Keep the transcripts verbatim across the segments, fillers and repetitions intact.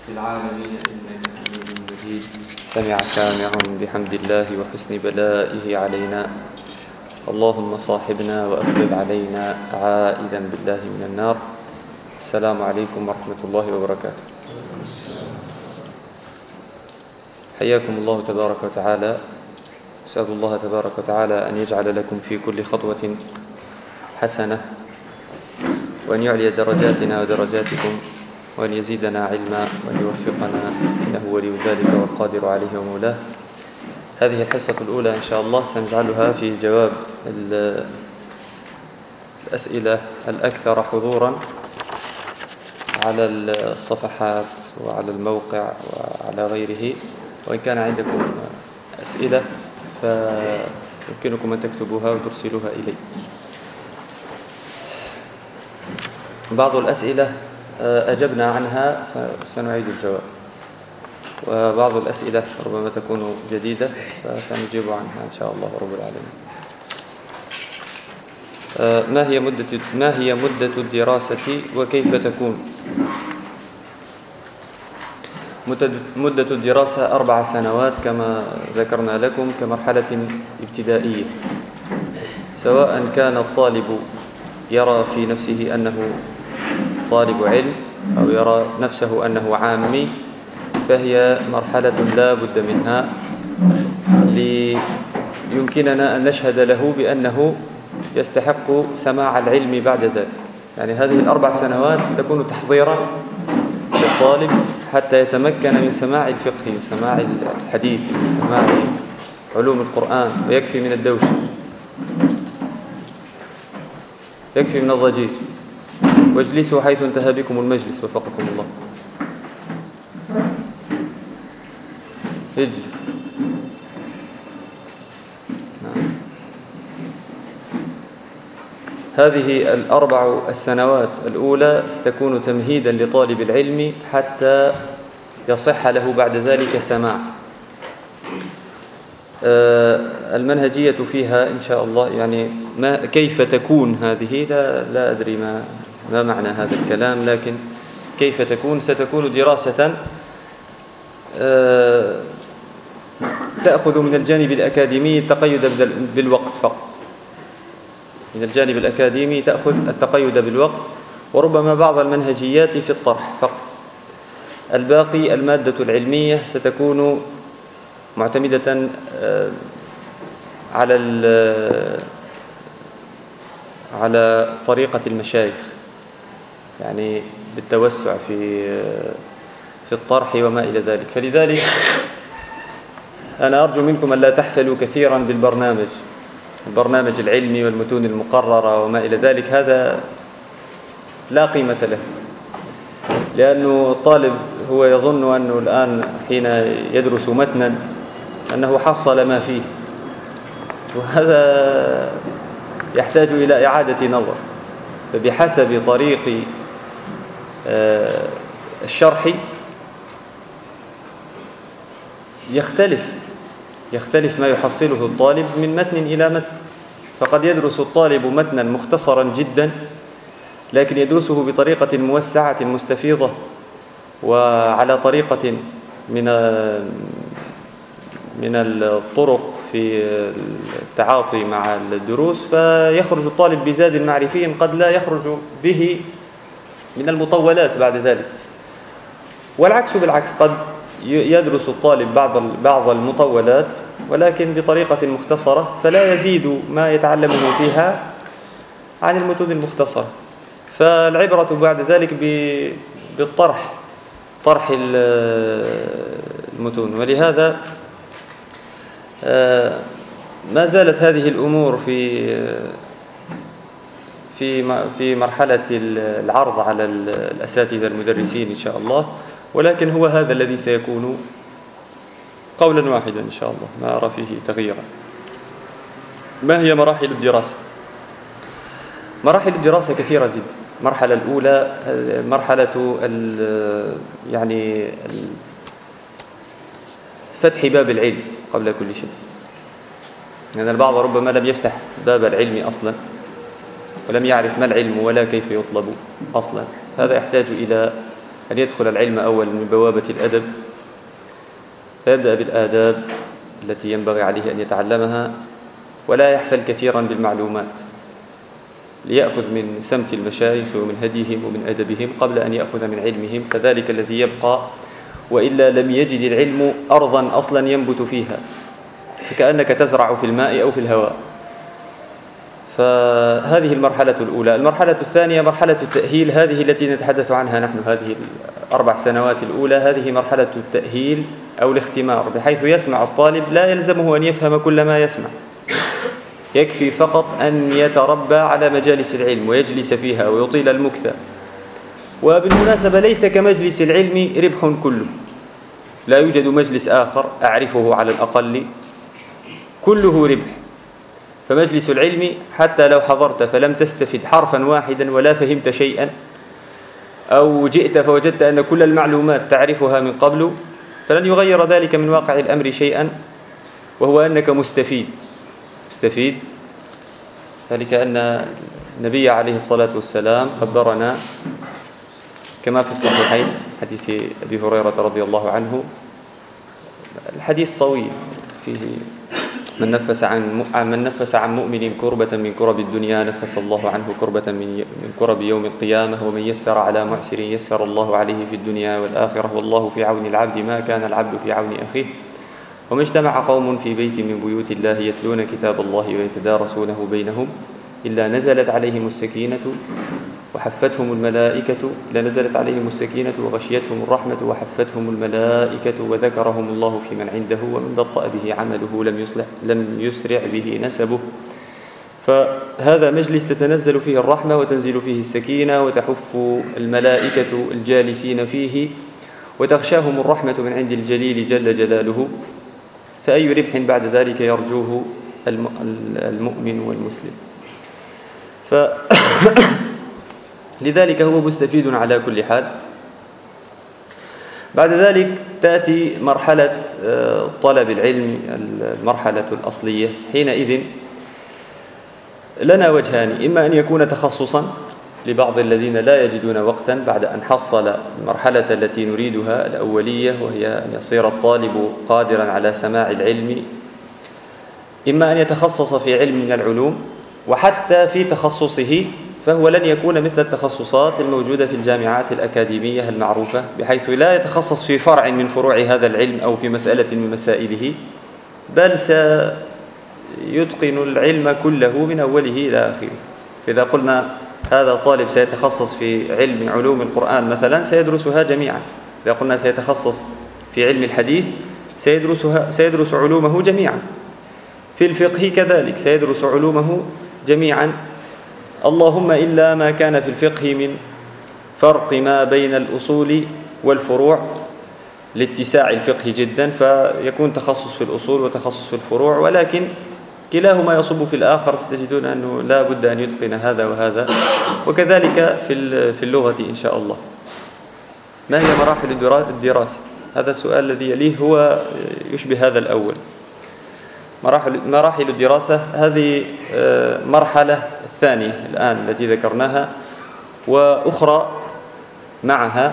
في العالمين إنك حميد مجيد. سمع سامع بحمد الله وحسن بلائه علينا. اللهم صاحبنا وأفضل علينا عائذا بالله من النار. السلام عليكم ورحمة الله وبركاته. حياكم الله تبارك وتعالى. أسأل الله تبارك وتعالى أن يجعل لكم في كل خطوة حسنة، وأن يعلي درجاتنا ودرجاتكم، وأن يزيدنا علما، وأن يوفقنا، إنه ولي ذلك والقادر عليه ومولاه. هذه الحصة الأولى إن شاء الله سنجعلها في جواب الأسئلة الأكثر حضورا على الصفحات وعلى الموقع وعلى غيره. وإن كان عندكم أسئلة فيمكنكم أن تكتبوها وترسلوها إلي. بعض الأسئلة أجبنا عنها سنعيد الجواب، وبعض الأسئلة ربما تكون جديدة فسنجيب عنها إن شاء الله رب العالمين. ما هي مدة ما هي مدة الدراسة وكيف تكون؟ مدة الدراسة أربع سنوات كما ذكرنا لكم كمرحلة ابتدائية، سواء كان الطالب يرى في نفسه أنه طالب علم أو يرى نفسه أنه عامي، فهي مرحلة لا بد منها ليمكننا أن نشهد له بأنه يستحق سماع العلم بعد ذلك. يعني هذه الأربع سنوات تكون تحضيرا للطالب حتى يتمكن من سماع الفقه وسماع الحديث وسماع علوم القرآن، ويكفي من الدوش، يكفي من الضجيج. واجلسوا حيث انتهى بكم المجلس وفقكم الله. اجلس. نعم. هذه الأربع السنوات الأولى ستكون تمهيدا لطالب العلم حتى يصح له بعد ذلك سماع. المنهجية فيها إن شاء الله، يعني ما كيف تكون هذه لا, لا أدري ما ما معنى هذا الكلام، لكن كيف تكون؟ ستكون دراسة تأخذ من الجانب الأكاديمي التقيد بالوقت فقط. من الجانب الأكاديمي تأخذ التقيد بالوقت، وربما بعض المنهجيات في الطرح فقط. الباقي المادة العلمية ستكون معتمدة على على طريقة المشايخ، يعني بالتوسع في في الطرح وما إلى ذلك. فلذلك أنا أرجو منكم أن لا تحفلوا كثيرا بالبرنامج البرنامج العلمي والمتون المقررة وما إلى ذلك. هذا لا قيمة له، لأنه الطالب هو يظن أنه الآن حين يدرس متنا أنه حصل ما فيه، وهذا يحتاج إلى إعادة نظر. فبحسب طريق الشرح يختلف يختلف ما يحصله الطالب من متن إلى متن. فقد يدرس الطالب متنا مختصرا جدا، لكن يدرسه بطريقة موسعة مستفيضة وعلى طريقة من من الطرق في التعاطي مع الدروس، فيخرج الطالب بزاد معرفي قد لا يخرج به من المطولات بعد ذلك. والعكس بالعكس، قد يدرس الطالب بعض بعض المطولات ولكن بطريقة مختصرة، فلا يزيد ما يتعلمه فيها عن المتون المختصرة. فالعبرة بعد ذلك بالطرح، طرح المتون. ولهذا ما زالت هذه الأمور في في في مرحلة العرض على الأساتذة المدرسين إن شاء الله، ولكن هو هذا الذي سيكون قولا واحدا إن شاء الله، ما أرى فيه تغييرا. ما هي مراحل الدراسة؟ مراحل الدراسة كثيرة جدا. المرحلة الأولى مرحلة يعني فتح باب العلم قبل كل شيء. يعني البعض ربما لم يفتح باب العلم أصلا، ولم يعرف ما العلم ولا كيف يطلب أصلا. هذا يحتاج إلى أن يدخل العلم أولا من بوابة الأدب، فيبدأ بالآداب التي ينبغي عليه أن يتعلمها، ولا يحفل كثيرا بالمعلومات، ليأخذ من سمت المشايخ ومن هديهم ومن أدبهم قبل أن يأخذ من علمهم، فذلك الذي يبقى، وإلا لم يجد العلم أرضا أصلا ينبت فيها، فكأنك تزرع في الماء أو في الهواء. فهذه المرحلة الأولى. المرحلة الثانية مرحلة التأهيل، هذه التي نتحدث عنها نحن، هذه الأربع سنوات الأولى، هذه مرحلة التأهيل أو الاختمار، بحيث يسمع الطالب، لا يلزمه أن يفهم كل ما يسمع، يكفي فقط أن يتربى على مجالس العلم ويجلس فيها ويطيل المكث. وبالمناسبة ليس كمجلس العلم ربح كله، لا يوجد مجلس آخر أعرفه على الأقل كله ربح. فمجلس العلم حتى لو حضرت فلم تستفد حرفا واحدا ولا فهمت شيئا، أو جئت فوجدت أن كل المعلومات تعرفها من قبل، فلن يغير ذلك من واقع الأمر شيئا، وهو أنك مستفيد مستفيد ذلك أن النبي عليه الصلاة والسلام خبرنا كما في الصحيحين حديث أبي هريرة رضي الله عنه. الحديث طويل، فيه من نفس عن من نفس عن مؤمن كربة من كرب الدنيا نفس الله عنه كربة من من كرب يوم القيامة، ومن يسر على معسر يسر الله عليه في الدنيا والآخرة، والله في عون العبد ما كان العبد في عون أخيه، وما اجتمع قوم في بيت من بيوت الله يتلون كتاب الله ويتدارسونه بينهم إلا نزلت عليهم السكينة وحفتهم الملائكة إلا نزلت عليهم السكينة وغشيتهم الرحمة وحفتهم الملائكة وذكرهم الله في من عنده ومن بطأ به عمله لم يصلح لم يسرع به نسبه. فهذا مجلس تتنزل فيه الرحمة وتنزل فيه السكينة وتحف الملائكة الجالسين فيه وتغشاهم الرحمة من عند الجليل جل جلاله. فأي ربح بعد ذلك يرجوه المؤمن والمسلم؟ ف لذلك هو مستفيد على كل حال. بعد ذلك تأتي مرحلة طلب العلم، المرحلة الأصلية. حينئذ لنا وجهان: إما أن يكون تخصصا لبعض الذين لا يجدون وقتا بعد أن حصل المرحلة التي نريدها الأولية، وهي أن يصير الطالب قادرا على سماع العلم، إما أن يتخصص في علم من العلوم، وحتى في تخصصه فهو لن يكون مثل التخصصات الموجودة في الجامعات الأكاديمية المعروفة، بحيث لا يتخصص في فرع من فروع هذا العلم أو في مسألة من مسائله، بل سيتقن العلم كله من أوله إلى آخره. إذا قلنا هذا طالب سيتخصص في علم علوم القرآن مثلا سيدرسها جميعا، إذا قلنا سيتخصص في علم الحديث سيدرسها سيدرس علومه جميعا، في الفقه كذلك سيدرس علومه جميعا، اللهم إلا ما كان في الفقه من فرق ما بين الأصول والفروع لاتساع الفقه جدا، فيكون تخصص في الأصول وتخصص في الفروع، ولكن كلاهما يصب في الآخر. ستجدون أنه لا بد أن يتقن هذا وهذا، وكذلك في في اللغة إن شاء الله. ما هي مراحل الدراسة؟ هذا السؤال الذي يليه هو يشبه هذا الأول. مراحل مراحل الدراسة هذه مرحلة الثانية الآن التي ذكرناها، وأخرى معها،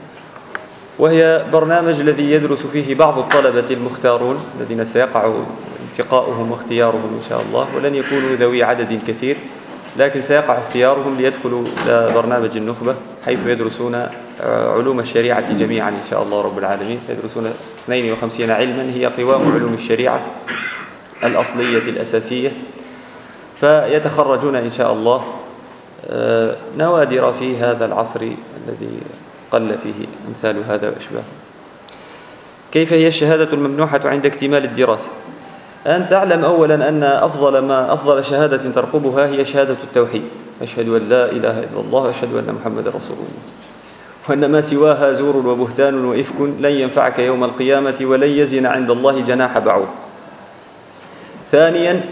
وهي برنامج الذي يدرس فيه بعض الطلبة المختارون الذين سيقع انتقاؤهم واختيارهم إن شاء الله، ولن يكونوا ذوي عدد كثير، لكن سيقع اختيارهم ليدخلوا إلى برنامج النخبة، حيث يدرسون علوم الشريعة جميعا إن شاء الله رب العالمين. سيدرسون اثنين وخمسين علما هي قوام علوم الشريعة الأصلية الأساسية، فيتخرجون إن شاء الله نوادر في هذا العصر الذي قل فيه أمثال هذا وأشباه. كيف هي الشهادة الممنوحة عند اكتمال الدراسة؟ أن تعلم أولا أن أفضل ما أفضل شهادة ترقبها هي شهادة التوحيد، أشهد أن لا إله إلا الله وأشهد أن محمد رسول الله، وأن ما سواها زور وبهتان وإفك لن ينفعك يوم القيامة ولن يزن عند الله جناح بعوض. ثانيا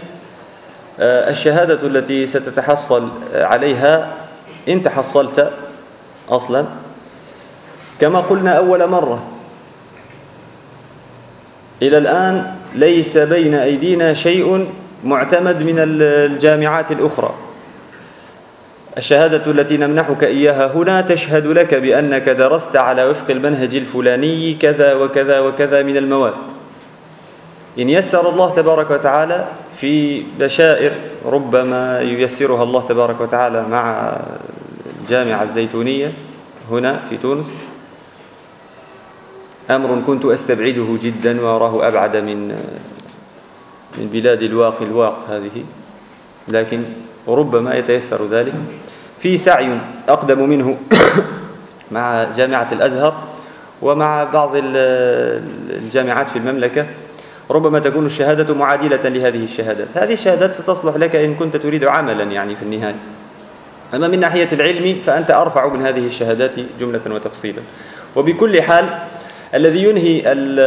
الشهادة التي ستتحصل عليها إن تحصلت أصلا، كما قلنا أول مرة، إلى الآن ليس بين أيدينا شيء معتمد من الجامعات الأخرى. الشهادة التي نمنحك إياها هنا تشهد لك بأنك درست على وفق المنهج الفلاني كذا وكذا وكذا من المواد. إن يسر الله تبارك وتعالى في بشائر ربما ييسرها الله تبارك وتعالى مع الجامعة الزيتونية هنا في تونس، أمر كنت أستبعده جدا وأراه أبعد من من بلاد الواق الواق هذه، لكن ربما يتيسر ذلك. في سعي أقدم منه مع جامعة الأزهر ومع بعض الجامعات في المملكة، ربما تكون الشهادة معادلة لهذه الشهادات. هذه الشهادات ستصلح لك إن كنت تريد عملا يعني في النهاية. أما من ناحية العلم فأنت أرفع من هذه الشهادات جملة وتفصيلا. وبكل حال الذي ينهي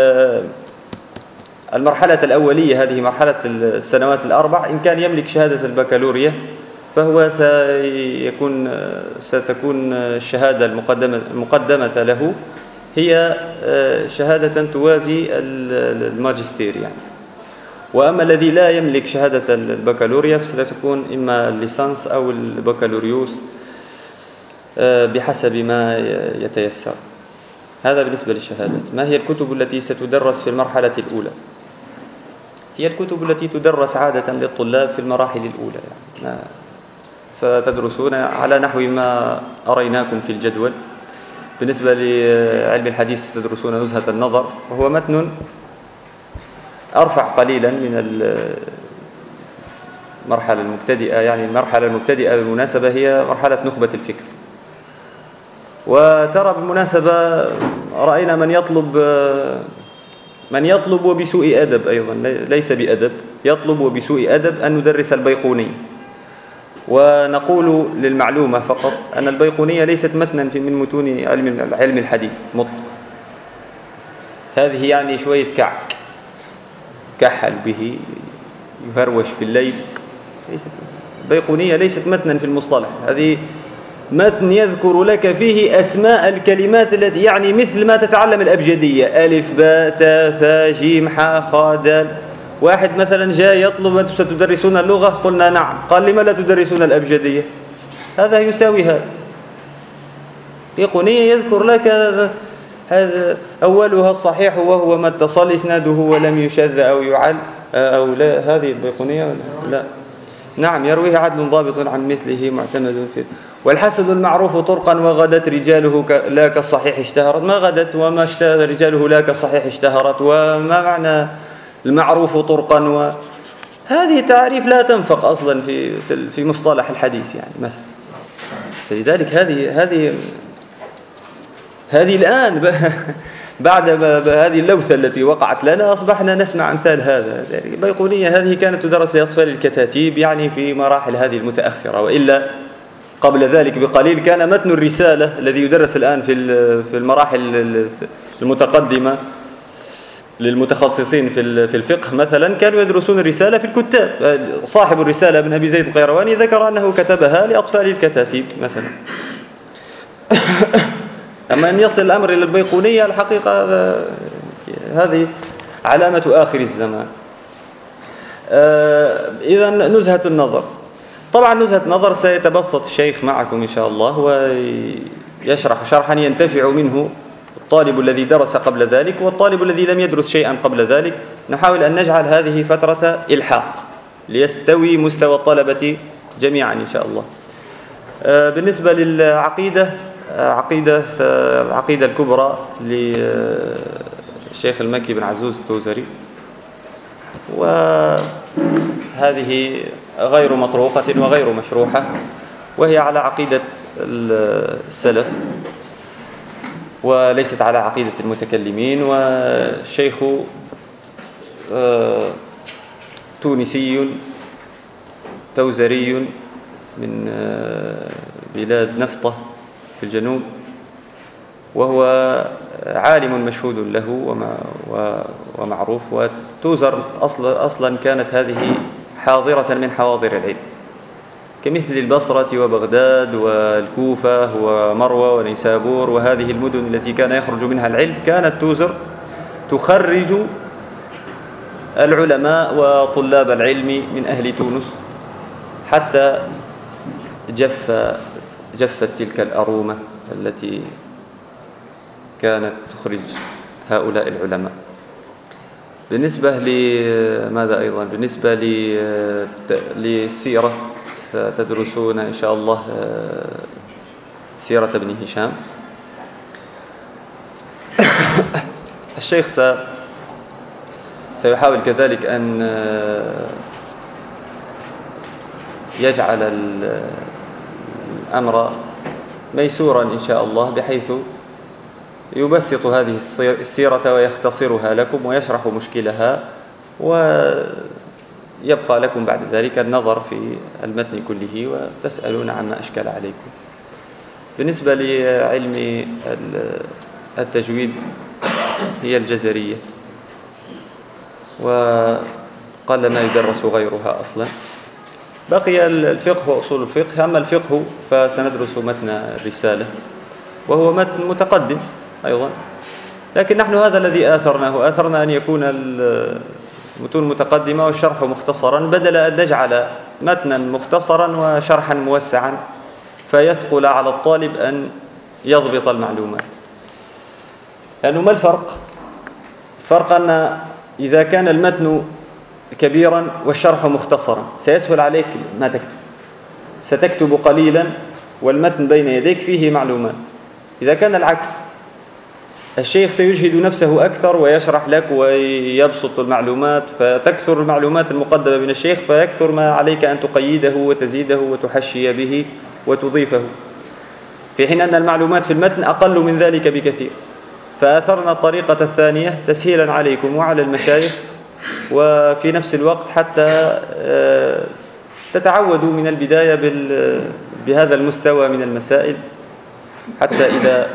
المرحلة الأولية، هذه مرحلة السنوات الأربع، إن كان يملك شهادة البكالوريا فهو سيكون ستكون الشهادة المقدمة, المقدمة له هي شهادة توازي الماجستير يعني. وأما الذي لا يملك شهادة البكالوريا فستكون إما الليسانس أو البكالوريوس بحسب ما يتيسر. هذا بالنسبة للشهادات. ما هي الكتب التي ستدرس في المرحلة الأولى؟ هي الكتب التي تدرس عادة للطلاب في المراحل الأولى يعني. ستدرسون على نحو ما أريناكم في الجدول. بالنسبة لعلم الحديث تدرسون نزهة النظر، وهو متن أرفع قليلا من المرحلة المبتدئة يعني. المرحلة المبتدئة بالمناسبة هي مرحلة نخبة الفكر. وترى بالمناسبة رأينا من يطلب من يطلب وبسوء أدب أيضا، ليس بأدب، يطلب وبسوء أدب أن ندرس البيقوني. ونقول للمعلومة فقط أن البيقونية ليست متنا من متون علم علم الحديث مطلق. هذه يعني شوية كعك كحل به يهروش في الليل. البيقونية ليست متنا في المصطلح، هذه متن يذكر لك فيه أسماء الكلمات التي يعني مثل ما تتعلم الأبجدية، ألف باء تاء ثاء جيم حاء خاء دال. واحد مثلا جاء يطلب أنتم ستدرسون اللغة، قلنا نعم، قال لما لا تدرسون الأبجدية؟ هذا يساوي هذا. بيقونية يذكر لك هذا أولها الصحيح وهو ما اتصل إسناده ولم يشذ أو يعل أو لا. هذه البيقونية لا، نعم، يرويه عدل ضابط عن مثله معتمد في. والحسن المعروف طرقا وغدت رجاله لا كالصحيح اشتهرت. ما غدت وما اشتهر رجاله لا كالصحيح اشتهرت. وما معنى المعروف طرقا؟ وهذه تعريف لا تنفق أصلا في في مصطلح الحديث يعني مثلا. فلذلك هذه هذه هذه الآن بعد هذه اللوثة التي وقعت لنا أصبحنا نسمع أمثال هذا. البيقونية هذه كانت تدرس لأطفال الكتاتيب يعني في مراحل هذه المتأخرة، وإلا قبل ذلك بقليل كان متن الرسالة الذي يدرس الآن في في المراحل المتقدمة للمتخصصين في في الفقه مثلا، كانوا يدرسون الرسالة في الكتاب. صاحب الرسالة ابن أبي زيد القيرواني ذكر أنه كتبها لأطفال الكتاتيب مثلا. أما أن يصل الأمر إلى البيقونية الحقيقة هذه علامة آخر الزمان. إذن نزهة النظر، طبعا نزهة النظر سيتبسط الشيخ معكم إن شاء الله ويشرح شرحا ينتفع منه الطالب الذي درس قبل ذلك والطالب الذي لم يدرس شيئا قبل ذلك. نحاول أن نجعل هذه فترة إلحاق ليستوي مستوى الطلبة جميعا إن شاء الله. بالنسبة للعقيدة، عقيدة العقيدة الكبرى للشيخ المكي بن عزوز التوزري، وهذه غير مطروقة وغير مشروحة، وهي على عقيدة السلف وليست على عقيدة المتكلمين. والشيخ تونسي توزري من بلاد نفطة في الجنوب، وهو عالم مشهود له ومعروف. وتوزر أصلا أصلا كانت هذه حاضرة من حواضر العلم كمثل البصرة وبغداد والكوفة ومروة ونيسابور، وهذه المدن التي كان يخرج منها العلم كانت توزر تخرج العلماء وطلاب العلم من أهل تونس، حتى جف جفت تلك الأرومة التي كانت تخرج هؤلاء العلماء. بالنسبة لماذا أيضا بالنسبة للسيرة، ستدرسون إن شاء الله سيرة ابن هشام. الشيخ سيحاول كذلك أن يجعل الأمر ميسورا إن شاء الله، بحيث يبسط هذه السيرة ويختصرها لكم ويشرح مشكلها، ويبقى لكم بعد ذلك النظر في المتن كله وتسألون عما أشكل عليكم. بالنسبة لعلم التجويد هي الجزرية، وقل ما يدرس غيرها أصلا. بقي الفقه وأصول الفقه. أما الفقه فسندرس متن الرسالة، وهو متن متقدم أيضا، لكن نحن هذا الذي آثرناه، آثرنا أن يكون المتون متقدمة والشرح مختصرا، بدل أن نجعل متنا مختصرا وشرحا موسعا فيثقل على الطالب أن يضبط المعلومات. لأنه ما الفرق؟ فرق أن إذا كان المتن كبيرا والشرح مختصرا سيسهل عليك ما تكتب، ستكتب قليلا والمتن بين يديك فيه معلومات. إذا كان العكس، الشيخ سيجهد نفسه أكثر ويشرح لك ويبسط المعلومات، فتكثر المعلومات المقدمة من الشيخ، فيكثر ما عليك أن تقيده وتزيده وتحشي به وتضيفه، في حين أن المعلومات في المتن أقل من ذلك بكثير. فآثرنا الطريقة الثانية تسهيلا عليكم وعلى المشايخ، وفي نفس الوقت حتى تتعودوا من البداية بهذا المستوى من المسائل، حتى إذا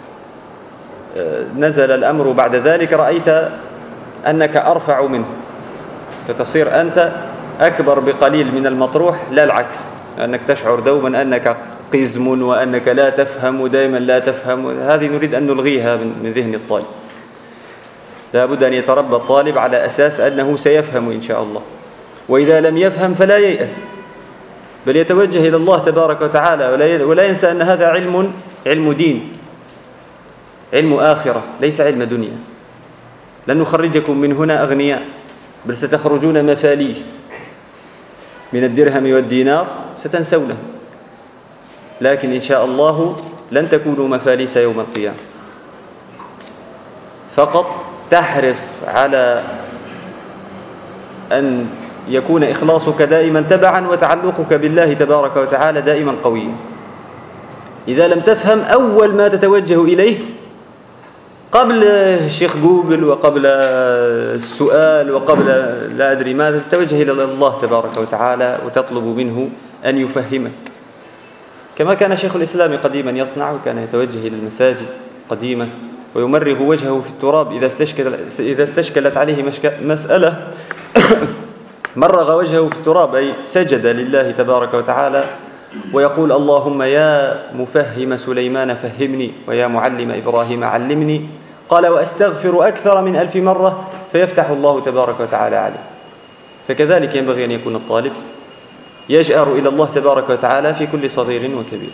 نزل الأمر بعد ذلك رأيت أنك أرفع منه، فتصير أنت أكبر بقليل من المطروح، لا العكس، أنك تشعر دوما أنك قزم وأنك لا تفهم ودائما لا تفهم. هذه نريد أن نلغيها من ذهن الطالب. لا بد أن يتربى الطالب على أساس أنه سيفهم إن شاء الله، وإذا لم يفهم فلا ييأس، بل يتوجه إلى الله تبارك وتعالى، ولا ينسى أن هذا علم علم دين، علم آخرة، ليس علم دنيا. لن نخرجكم من هنا أغنياء، بل ستخرجون مفاليس من الدرهم والدينار ستنسونه، لكن إن شاء الله لن تكونوا مفاليس يوم القيامة. فقط تحرص على أن يكون إخلاصك دائما تبعا وتعلقك بالله تبارك وتعالى دائما قويا. إذا لم تفهم، أول ما تتوجه إليه قبل الشيخ جوجل وقبل السؤال وقبل لا أدري ماذا، تتوجه إلى الله تبارك وتعالى وتطلب منه أن يفهمك، كما كان شيخ الإسلام قديما يصنع، وكان يتوجه إلى المساجد قديما ويمرغ وجهه في التراب إذا استشكل إذا استشكلت عليه مسألة مرغ وجهه في التراب، أي سجد لله تبارك وتعالى ويقول: اللهم يا مفهم سليمان فهمني، ويا معلم إبراهيم علمني. قال: وأستغفر أكثر من ألف مرة، فيفتح الله تبارك وتعالى عليه. فكذلك ينبغي أن يكون الطالب يجأر إلى الله تبارك وتعالى في كل صغير وكبير.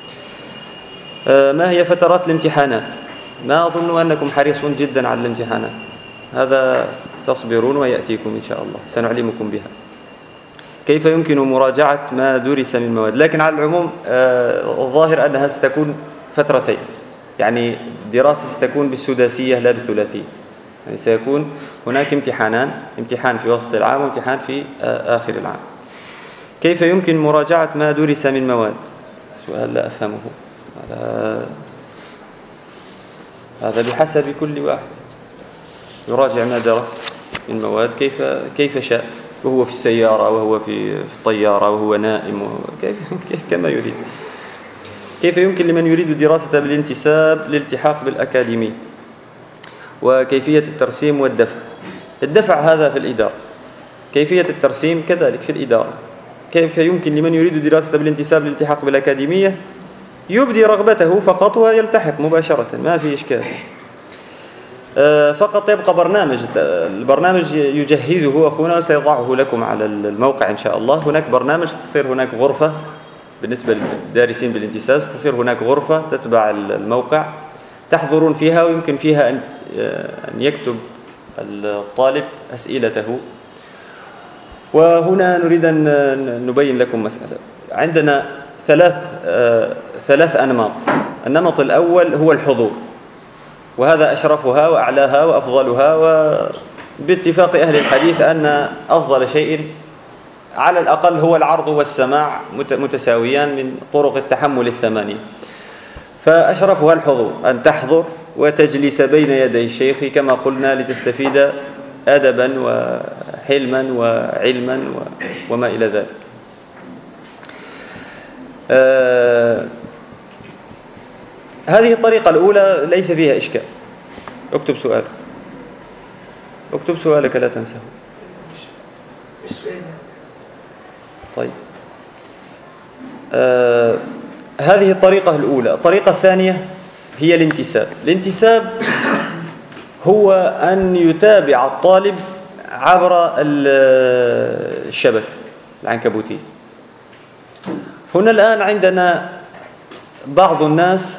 ما هي فترات الامتحانات؟ ما أظن أنكم حريصون جدا على الامتحانات، هذا تصبرون ويأتيكم إن شاء الله، سنعلمكم بها. كيف يمكن مراجعة ما درس من مواد؟ لكن على العموم الظاهر أنها ستكون فترتين، يعني دراسة ستكون بالسداسية لا بالثلاثية، يعني سيكون هناك امتحانان، امتحان في وسط العام وامتحان في آخر العام. كيف يمكن مراجعة ما درس من مواد؟ سؤال لا أفهمه. هذا هذا بحسب كل واحد يراجع ما درس من مواد كيف كيف شاء، وهو في السيارة وهو في في الطيارة وهو نائم، كيف كما يريد. كيف يمكن لمن يريد دراسة بالانتساب للالتحاق بالأكاديمي؟ وكيفية الترسيم والدفع؟ الدفع هذا في الإدارة، كيفية الترسيم كذلك في الإدارة. كيف يمكن لمن يريد دراسة بالانتساب للالتحاق بالأكاديمية؟ يبدي رغبته فقط ويلتحق مباشرة، ما في إشكال. فقط يبقى برنامج، البرنامج يجهزه أخونا وسيضعه لكم على الموقع إن شاء الله. هناك برنامج، تصير هناك غرفة بالنسبة للدارسين بالانتساب ستصير هناك غرفة تتبع الموقع تحضرون فيها، ويمكن فيها أن يكتب الطالب أسئلته. وهنا نريد أن نبين لكم مسألة. عندنا ثلاث ثلاث أنماط. النمط الأول هو الحضور، وهذا أشرفها وأعلاها وأفضلها، وباتفاق أهل الحديث أن أفضل شيء على الأقل هو العرض والسماع متساويان من طرق التحمل الثمانية. فأشرفها الحضور، أن تحضر وتجلس بين يدي الشيخ كما قلنا لتستفيد أدبا وحلما وعلما وما إلى ذلك. آه هذه الطريقة الأولى ليس فيها إشكال. اكتب سؤالك، اكتب سؤالك لا تنساه. طيب، آه هذه الطريقة الأولى. الطريقة الثانية هي الانتساب. الانتساب هو أن يتابع الطالب عبر الشبكة العنكبوتية. هنا الآن عندنا بعض الناس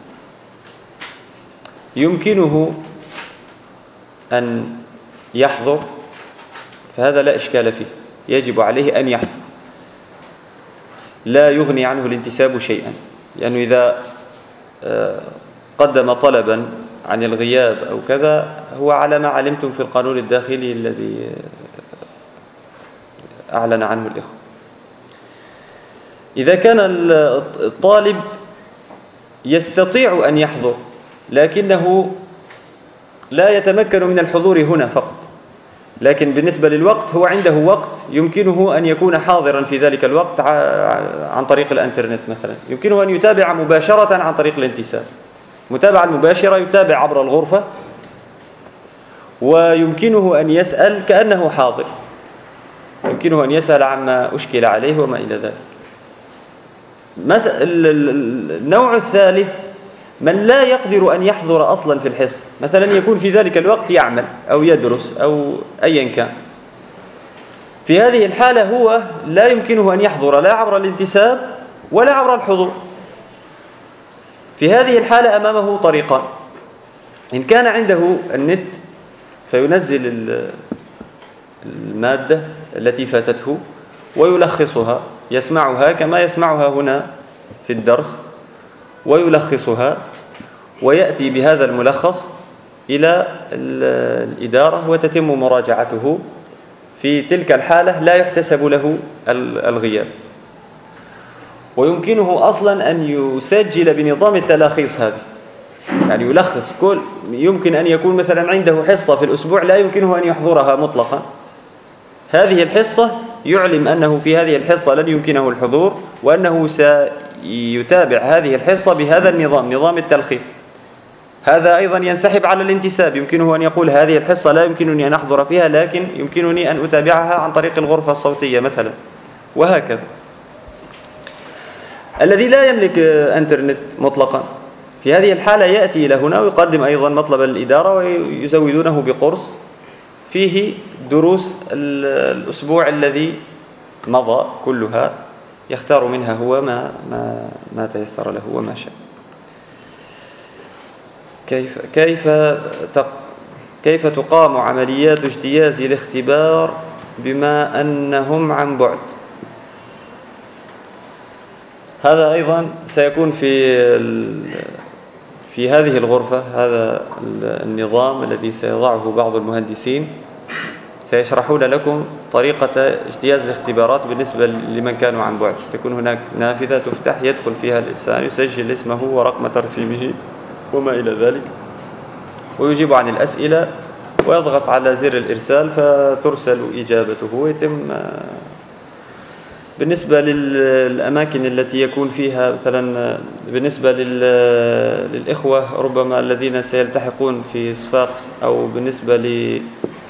يمكنه أن يحضر، فهذا لا إشكال فيه، يجب عليه أن يحضر، لا يغني عنه الانتساب شيئا، لأنه يعني إذا قدم طلبا عن الغياب أو كذا هو على ما علمتم في القانون الداخلي الذي أعلن عنه الإخوة. إذا كان الطالب يستطيع أن يحضر لكنه لا يتمكن من الحضور هنا فقط، لكن بالنسبة للوقت هو عنده وقت يمكنه أن يكون حاضرا في ذلك الوقت عن طريق الانترنت مثلا، يمكنه أن يتابع مباشرة عن طريق الانتساب. المتابعة المباشرة يتابع عبر الغرفة، ويمكنه أن يسأل كأنه حاضر، يمكنه أن يسأل عما أشكل عليه وما إلى ذلك. النوع الثالث من لا يقدر أن يحضر أصلا في الحصة، مثلا يكون في ذلك الوقت يعمل أو يدرس أو أيا كان. في هذه الحالة هو لا يمكنه أن يحضر لا عبر الانتساب ولا عبر الحضور. في هذه الحالة أمامه طريقان: إن كان عنده النت فينزل المادة التي فاتته ويلخصها، يسمعها كما يسمعها هنا في الدرس ويلخصها، ويأتي بهذا الملخص إلى الإدارة وتتم مراجعته. في تلك الحالة لا يحتسب له الغياب، ويمكنه أصلا أن يسجل بنظام التلاخيص هذه، يعني يلخص كل. يمكن أن يكون مثلا عنده حصة في الأسبوع لا يمكنه أن يحضرها مطلقا، هذه الحصة يعلم أنه في هذه الحصة لن يمكنه الحضور، وأنه سيتابع هذه الحصة بهذا النظام، نظام التلخيص. هذا أيضا ينسحب على الانتساب، يمكنه أن يقول هذه الحصة لا يمكنني أن أحضر فيها، لكن يمكنني أن أتابعها عن طريق الغرفة الصوتية مثلا، وهكذا. الذي لا يملك انترنت مطلقا في هذه الحالة يأتي إلى هنا ويقدم أيضا مطلب الإدارة، ويزودونه بقرص فيه دروس الأسبوع الذي مضى كلها، يختار منها هو ما ما ما تيسر له وما شاء. كيف كيف كيف تقام عمليات اجتياز الاختبار بما أنهم عن بعد؟ هذا أيضا سيكون في في هذه الغرفة، هذا النظام الذي سيضعه بعض المهندسين، سيشرحون لكم طريقة اجتياز الاختبارات بالنسبة لمن كانوا عن بعد. ستكون هناك نافذة تفتح يدخل فيها الإنسان، يسجل اسمه ورقم ترسيمه وما إلى ذلك، ويجيب عن الأسئلة ويضغط على زر الإرسال فترسل إجابته ويتم. بالنسبة للأماكن التي يكون فيها مثلا، بالنسبة للإخوة ربما الذين سيلتحقون في صفاقس، أو بالنسبة ل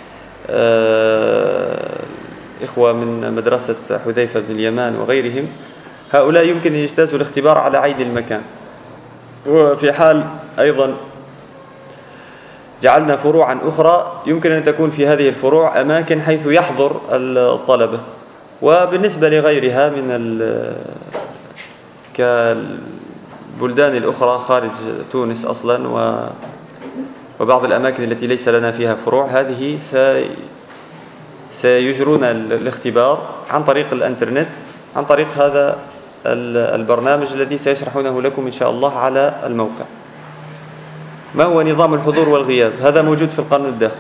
إخوة من مدرسة حذيفة بن اليمان وغيرهم، هؤلاء يمكن أن يجتازوا الاختبار على عين المكان. وفي حال أيضا جعلنا فروعا أخرى يمكن أن تكون في هذه الفروع أماكن حيث يحضر الطلبة. وبالنسبة لغيرها من كالبلدان الأخرى خارج تونس أصلا وبعض الأماكن التي ليس لنا فيها فروع، هذه سيجرون الاختبار عن طريق الانترنت، عن طريق هذا البرنامج الذي سيشرحونه لكم إن شاء الله على الموقع. ما هو نظام الحضور والغياب؟ هذا موجود في القانون الداخلي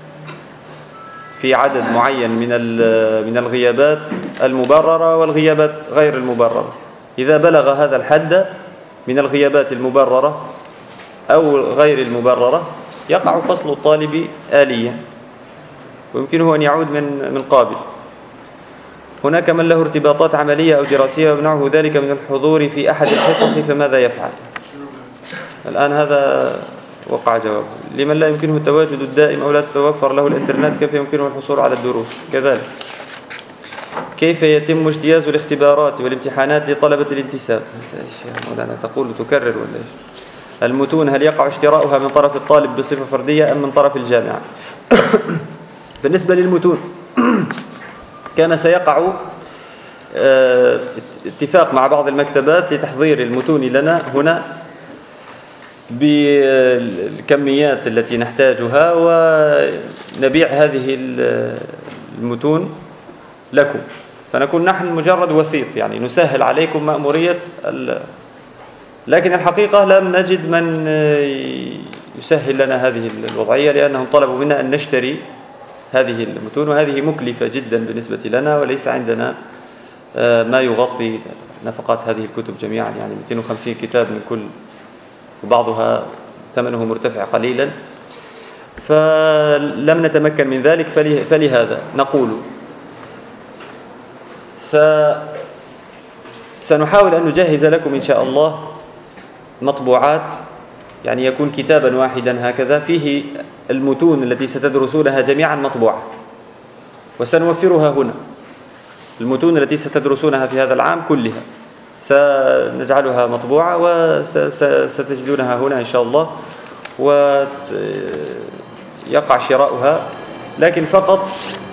في عدد معين من من الغيابات المبررة والغيابات غير المبررة. إذا بلغ هذا الحد من الغيابات المبررة أو غير المبررة يقع فصل الطالب آليا ويمكنه أن يعود من من قابل. هناك من له ارتباطات عملية أو دراسية ويمنعه ذلك من الحضور في أحد الحصص، فماذا يفعل؟ الآن هذا وقع جواب. لمن لا يمكنه التواجد الدائم أو لا تتوفر له الإنترنت، كيف يمكنه الحصول على الدروس؟ كذلك كيف يتم اجتياز الاختبارات والامتحانات لطلبة الانتساب؟ مولانا تقول تكرر ولا ايش؟ المتون هل يقع اشتراؤها من طرف الطالب بصفة فردية أم من طرف الجامعة؟ بالنسبة للمتون كان سيقع اتفاق مع بعض المكتبات لتحضير المتون لنا هنا بالكميات التي نحتاجها، ونبيع هذه المتون لكم، فنكون نحن مجرد وسيط، يعني نسهل عليكم مأمورية. لكن الحقيقة لم نجد من يسهل لنا هذه الوضعية، لأنهم طلبوا منا أن نشتري هذه المتون، وهذه مكلفة جدا بالنسبة لنا، وليس عندنا ما يغطي نفقات هذه الكتب جميعا، يعني مئتين وخمسين كتاب من كل، وبعضها ثمنه مرتفع قليلا، فلم نتمكن من ذلك. فلهذا نقول سنحاول أن نجهز لكم إن شاء الله مطبوعات، يعني يكون كتابا واحدا هكذا فيه المتون التي ستدرسونها جميعا مطبوعة، وسنوفرها هنا. المتون التي ستدرسونها في هذا العام كلها سنجعلها مطبوعة وستجدونها هنا إن شاء الله، ويقع شراؤها. لكن فقط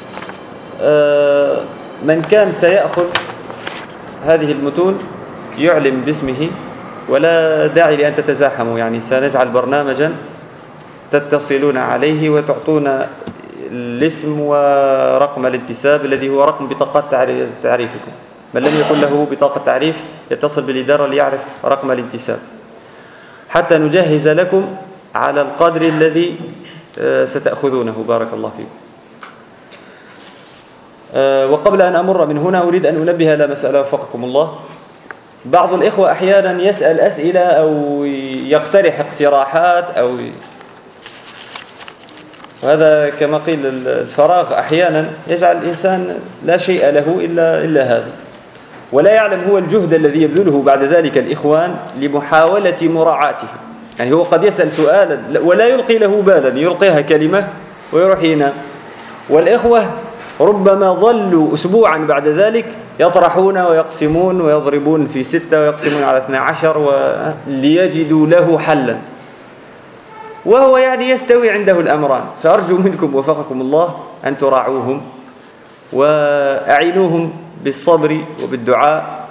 من كان سيأخذ هذه المتون يعلم باسمه، ولا داعي لأن تتزاحموا، يعني سنجعل برنامجا تتصلون عليه وتعطون الاسم ورقم الانتساب الذي هو رقم بطاقة تعريفكم. من لم يكن له بطاقة تعريف يتصل بالإدارة ليعرف رقم الانتساب، حتى نجهز لكم على القدر الذي ستأخذونه. بارك الله فيكم. وقبل أن أمر من هنا أريد أن أنبه إلى مسألة وفقكم الله. بعض الإخوة أحيانا يسأل أسئلة أو يقترح اقتراحات، أو وهذا كما قيل الفراغ أحيانا يجعل الإنسان لا شيء له إلا, إلا هذا، ولا يعلم هو الجهد الذي يبذله بعد ذلك الإخوان لمحاولة مراعاته. يعني هو قد يسأل سؤالا ولا يلقي له بالا، يلقيها كلمة ويروح ينام، والإخوة ربما ظلوا أسبوعا بعد ذلك يطرحون ويقسمون ويضربون في ستة ويقسمون على اثنى عشر ليجدوا له حلا، وهو يعني يستوي عنده الأمران. فأرجو منكم وفقكم الله أن تراعوهم وأعينوهم بالصبر وبالدعاء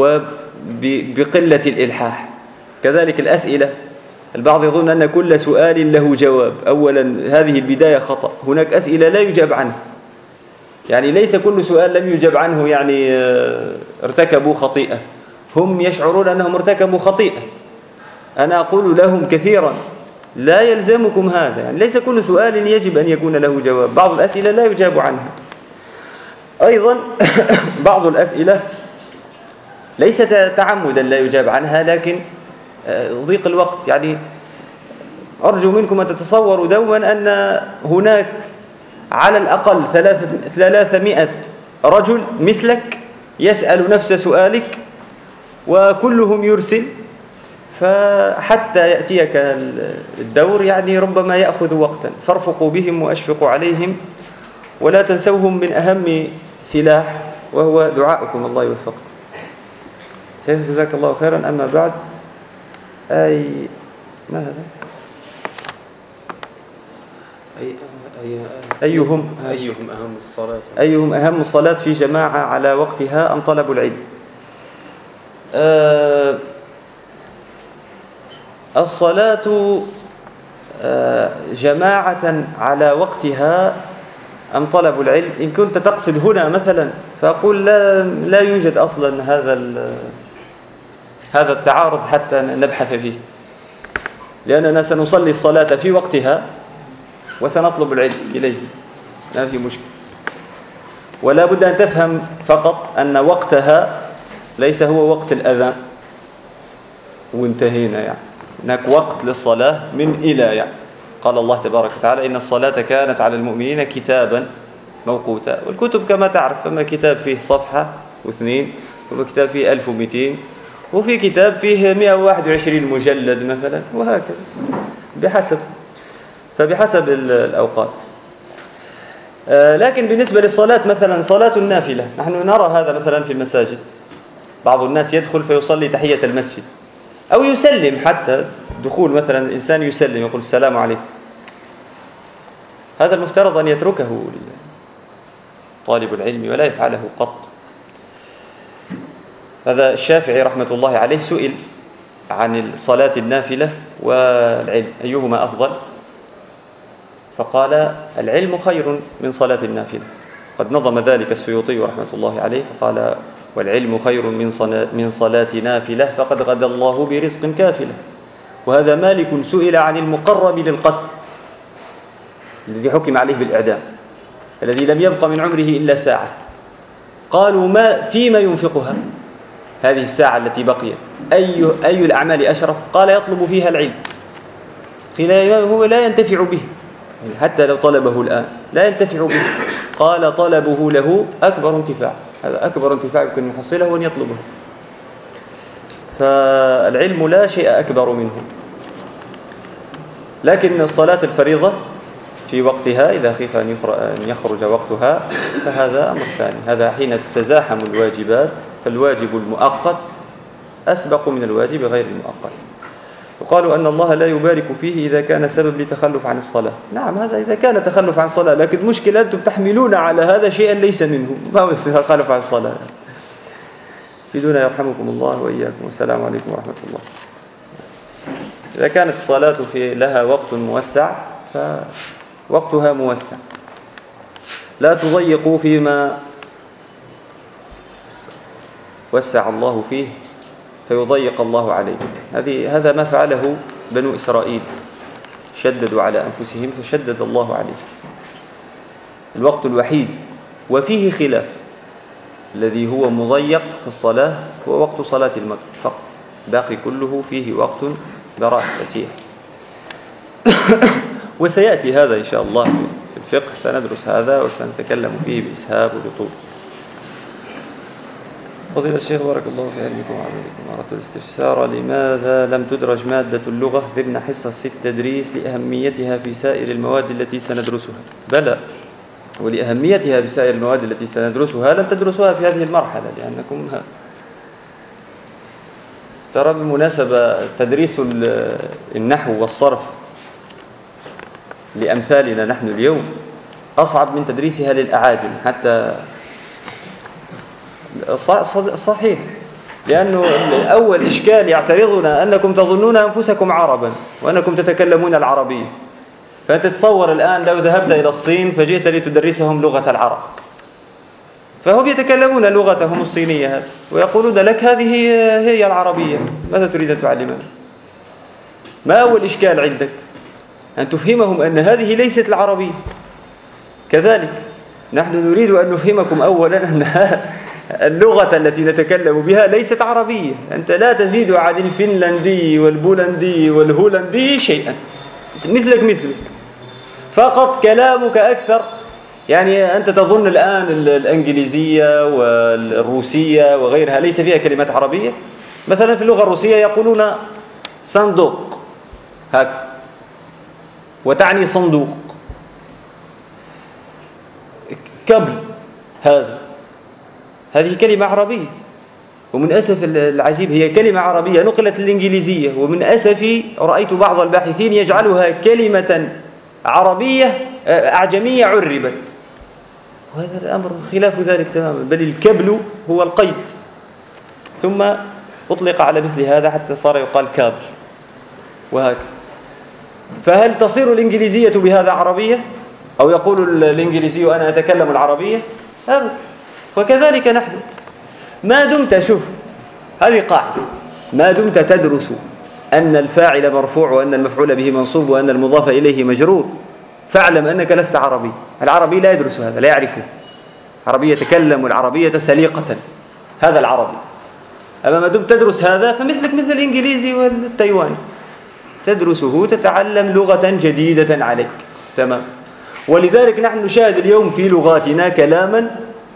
وبقلة الإلحاح. كذلك الأسئلة، البعض يظن أن كل سؤال له جواب. أولا هذه البداية خطأ، هناك أسئلة لا يجاب عنها، يعني ليس كل سؤال لم يجاب عنه يعني ارتكبوا خطيئة، هم يشعرون أنهم ارتكبوا خطيئة. أنا أقول لهم كثيرا لا يلزمكم هذا، يعني ليس كل سؤال يجب أن يكون له جواب، بعض الأسئلة لا يجاب عنها. أيضا بعض الأسئلة ليس تعمدا لا يجاب عنها، لكن ضيق الوقت. يعني أرجو منكم أن تتصوروا دوما أن هناك على الأقل ثلاثمائة رجل مثلك يسأل نفس سؤالك وكلهم يرسل، فحتى يأتيك الدور يعني ربما يأخذ وقتا. فارفقوا بهم وأشفقوا عليهم، ولا تنسوهم من أهم سلاح وهو دعاءكم. الله يوفقكم. شيخ جزاك الله خيرا. أما بعد، أي ما هذا أي أي أيهم أيهم أهم الصلاة أيهم أهم الصلاة في جماعة على وقتها أم طلب العلم؟ آه الصلاة آه جماعة على وقتها أم طلب العلم؟ إن كنت تقصد هنا مثلا فأقول لا, لا يوجد أصلا هذا هذا التعارض حتى نبحث فيه، لأننا سنصلي الصلاة في وقتها وسنطلب العلم إليه، ما في مشكلة. ولا بد أن تفهم فقط أن وقتها ليس هو وقت الأذان وانتهينا، يعني هناك وقت للصلاة من إلى، يعني قال الله تبارك وتعالى إن الصلاة كانت على المؤمنين كتابا موقوتا. والكتب كما تعرف، فما كتاب فيه صفحة واثنين، وما كتاب فيه ألف ومئتين، وفي كتاب فيه مئة وواحد وعشرين مجلد مثلا، وهكذا بحسب فبحسب الأوقات. لكن بالنسبة للصلاة مثلا صلاة النافلة، نحن نرى هذا مثلا في المساجد، بعض الناس يدخل فيصلي تحية المسجد أو يسلم، حتى دخول مثلا الإنسان يسلم يقول السلام عليكم، هذا المفترض أن يتركه طالب العلم ولا يفعله قط. هذا الشافعي رحمة الله عليه سئل عن صلاة النافلة والعلم أيهما أفضل، فقال العلم خير من صلاة النافلة. قد نظم ذلك السيوطي رحمة الله عليه فقال والعلم خير من صلاة نافلة فقد غدا الله برزق كافلة. وهذا مالك سئل عن المقرب للقتل الذي حكم عليه بالإعدام، الذي لم يبق من عمره إلا ساعة، قالوا ما فيما ينفقها هذه الساعة التي بقيت، أي, أي الأعمال أشرف؟ قال يطلب فيها العلم. قيل هو لا ينتفع به حتى لو طلبه الآن لا ينتفع به، قال طلبه له أكبر انتفاع، هذا أكبر انتفاع يمكن أن يحصله وأن يطلبه. فالعلم لا شيء أكبر منه. لكن الصلاة الفريضة في وقتها إذا خيف أن يخرج وقتها فهذا أمر ثاني، هذا حين تتزاحم الواجبات، فالواجب المؤقت أسبق من الواجب غير المؤقت. وقالوا أن الله لا يبارك فيه إذا كان سبب لتخلف عن الصلاة. نعم هذا إذا كان تخلف عن الصلاة، لكن مشكلة أنتم تحملون على هذا شيئا ليس منه، ما هو تخلف عن الصلاة. فيدونا يرحمكم الله وإياكم، والسلام عليكم ورحمة الله. إذا كانت الصلاة في لها وقت موسع فوقتها موسع، لا تضيقوا فيما وسع الله فيه فيضيق الله عليكم. هذه هذا ما فعله بنو إسرائيل، شددوا على أنفسهم فشدد الله عليهم. الوقت الوحيد وفيه خلاف الذي هو مضيق في الصلاة هو وقت صلاة المغرب فقط، باقي كله فيه وقت براح فسيح. وسيأتي هذا إن شاء الله في الفقه، سندرس هذا وسنتكلم فيه بإسهاب وبطول. فضيلة الشيخ بارك الله في علمكم وعملكم، أردت الاستفسار لماذا لم تدرج مادة اللغة ضمن حصص التدريس لأهميتها في سائر المواد التي سندرسها؟ بلى، ولأهميتها في سائر المواد التي سندرسها لم تدرسوها في هذه المرحلة، لأنكم ترى بالمناسبة تدريس النحو والصرف لأمثالنا نحن اليوم أصعب من تدريسها للأعاجم حتى. صحيح، لأنه أول إشكال يعترضنا أنكم تظنون أنفسكم عربا وأنكم تتكلمون العربية. فأنت تتصور الآن لو ذهبت إلى الصين فجئت لتدرسهم لغة العرب، فهم يتكلمون لغتهم الصينية هذه ويقولون لك هذه هي العربية، ماذا تريد أن تعلمنا؟ ما أول إشكال عندك؟ أن تفهمهم أن هذه ليست العربية. كذلك نحن نريد أن نفهمكم أولا أن اللغة التي نتكلم بها ليست عربية، أنت لا تزيد عن الفنلندي والبولندي والهولندي شيئا، مثلك مثلك، فقط كلامك أكثر. يعني أنت تظن الآن الإنجليزية والروسية وغيرها ليس فيها كلمات عربية. مثلا في اللغة الروسية يقولون صندوق هكذا، وتعني صندوق. كبل هذا هذه كلمة عربية، ومن أسف العجيب هي كلمة عربية نقلت الإنجليزية، ومن أسفي رأيت بعض الباحثين يجعلها كلمة عربية أعجمية عربت، وهذا الأمر خلاف ذلك تماما، بل الكبل هو القيد. ثم أطلق على مثل هذا حتى صار يقال كابل وهكذا. فهل تصير الإنجليزية بهذا عربية؟ أو يقول الإنجليزي أنا أتكلم العربية؟ أبدا. وكذلك نحن ما دمت، شوف هذه قاعدة، ما دمت تدرس أن الفاعل مرفوع وأن المفعول به منصوب وأن المضاف إليه مجرور، فاعلم أنك لست عربي. العربي لا يدرس هذا، لا يعرفه. العربي يتكلم العربية سليقة، هذا العربي. أما ما دمت تدرس هذا فمثلك مثل الإنجليزي والتايواني، تدرسه تتعلم لغة جديدة عليك. تمام. ولذلك نحن نشاهد اليوم في لغاتنا كلاما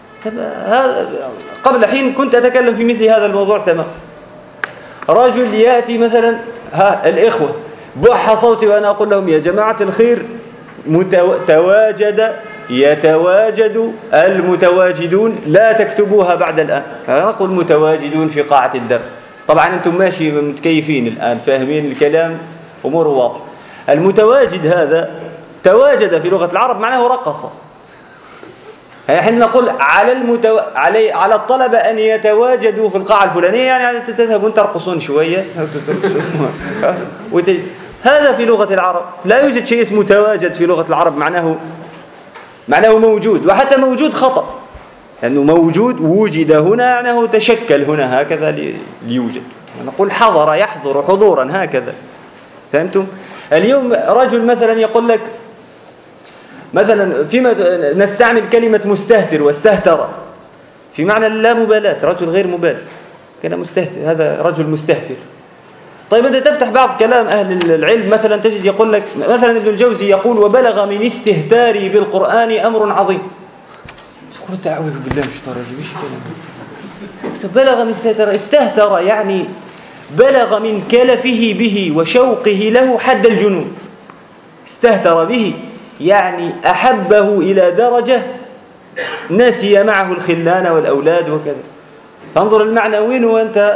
قبل حين كنت أتكلم في مثل هذا الموضوع. تمام. رجل يأتي مثلا، ها الإخوة بح صوتي وأنا أقول لهم يا جماعة الخير متو... تواجد يتواجد المتواجدون، لا تكتبوها بعد الآن. أنا أقول متواجدون في قاعة الدرس. طبعا أنتم ماشي متكيفين الآن، فاهمين الكلام، أمور واضحة. المتواجد هذا تواجد في لغة العرب معناه رقص. احنا نقول على المتو... علي... على الطلبة أن يتواجدوا في القاعة الفلانية، يعني تذهبون ترقصون شوية وت... هذا في لغة العرب. لا يوجد شيء اسمه تواجد في لغة العرب معناه معناه موجود، وحتى موجود خطأ، لأنه موجود وجد هنا معناه تشكل هنا هكذا لي... ليوجد. نقول حضر يحضر حضورا هكذا. فهمتم؟ اليوم رجل مثلا يقول لك مثلا فيما نستعمل كلمة مستهتر واستهتر في معنى لا مبالاة، رجل غير مبالي، كان مستهتر، هذا رجل مستهتر. طيب أنت تفتح بعض كلام أهل العلم مثلا تجد يقول لك مثلا ابن الجوزي يقول وبلغ من استهتاري بالقرآن أمر عظيم. تقول أعوذ بالله من الشيطان الرجيم، ايش الكلام؟ بلغ من استهتر، استهتر يعني بلغ من كلفه به وشوقه له حد الجنون. استهتر به يعني أحبه إلى درجة نسي معه الخلان والأولاد وكذا. فانظر المعنى وين، وأنت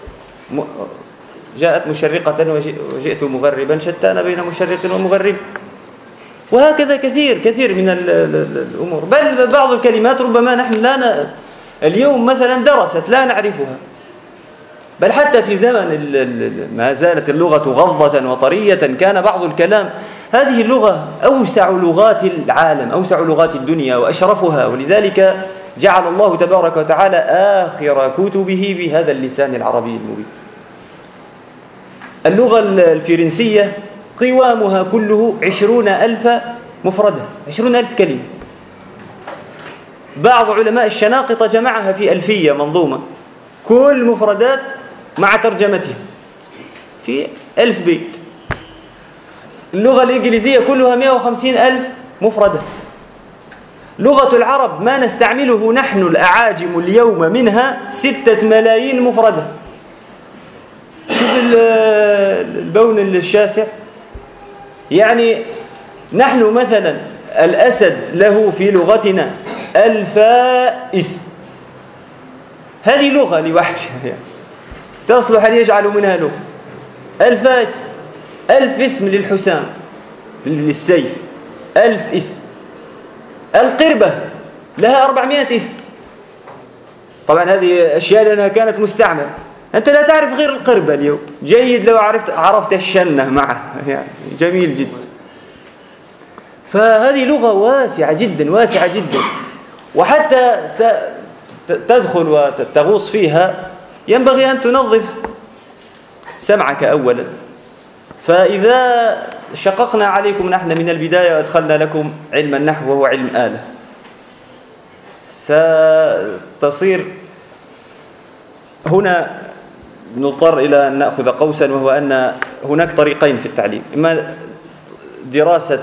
جاءت مشرقة وجئت مغربا، شتان بين مشرق ومغرب. وهكذا كثير كثير من الأمور. بل بعض الكلمات ربما نحن لا ن... اليوم مثلا درست لا نعرفها. بل حتى في زمن ما زالت اللغة غضة وطرية كان بعض الكلام، هذه اللغة أوسع لغات العالم، أوسع لغات الدنيا وأشرفها، ولذلك جعل الله تبارك وتعالى آخر كتبه بهذا اللسان العربي المبين. اللغة الفرنسية قوامها كله عشرون ألف مفردة، عشرون ألف كلمة. بعض علماء الشناقطة جمعها في ألفية منظومة، كل مفردات مع ترجمتها في ألف بيت. اللغة الإنجليزية كلها مئة وخمسين ألف مفردة. لغة العرب ما نستعمله نحن الأعاجم اليوم منها ستة ملايين مفردة. شوف البون الشاسع. يعني نحن مثلا الأسد له في لغتنا ألف اسم، هذه لغة لوحدها يعني تصلح أن يجعلوا منها لغة. ألف اسم، ألف اسم للحسام للسيف، ألف اسم. القربة لها أربعمائة اسم. طبعا هذه أشياء لأنها كانت مستعمل. أنت لا تعرف غير القربة اليوم. جيد لو عرفت عرفت الشنة معه، يعني جميل جدا. فهذه لغة واسعة جدا واسعة جدا، وحتى تدخل وتغوص فيها ينبغي أن تنظف سمعك أولا. فإذا شققنا عليكم نحن من البداية وأدخلنا لكم علم النحو وهو علم آلة، ستصير هنا نضطر إلى أن نأخذ قوسا، وهو أن هناك طريقين في التعليم: إما دراسة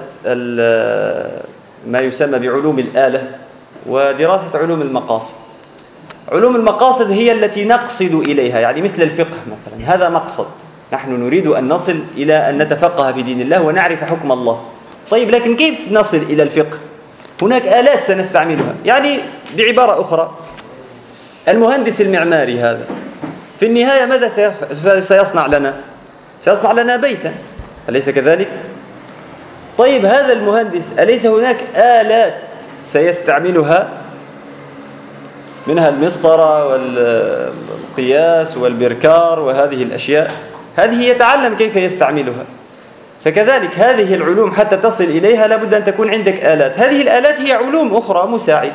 ما يسمى بعلوم الآلة، ودراسة علوم المقاصد. علوم المقاصد هي التي نقصد إليها، يعني مثل الفقه مثلا، هذا مقصد، نحن نريد أن نصل إلى أن نتفقه في دين الله ونعرف حكم الله. طيب لكن كيف نصل إلى الفقه؟ هناك آلات سنستعملها. يعني بعبارة أخرى، المهندس المعماري هذا في النهاية ماذا سيصنع لنا؟ سيصنع لنا بيتا، أليس كذلك؟ طيب هذا المهندس أليس هناك آلات سيستعملها منها المسطرة والقياس والبركار وهذه الأشياء، هذه يتعلم كيف يستعملها. فكذلك هذه العلوم حتى تصل إليها لابد أن تكون عندك آلات. هذه الآلات هي علوم أخرى مساعدة.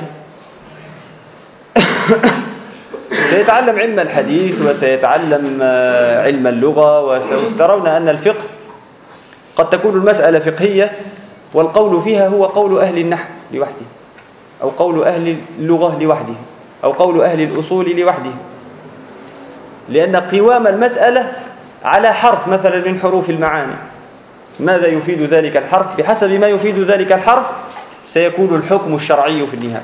سيتعلم علم الحديث وسيتعلم علم اللغة، وسترون أن الفقه قد تكون المسألة فقهية والقول فيها هو قول أهل النحو لوحده، أو قول أهل اللغة لوحده، أو قول أهل الأصول لوحده، لأن قوام المسألة على حرف مثلا من حروف المعاني. ماذا يفيد ذلك الحرف؟ بحسب ما يفيد ذلك الحرف سيكون الحكم الشرعي في النهاية.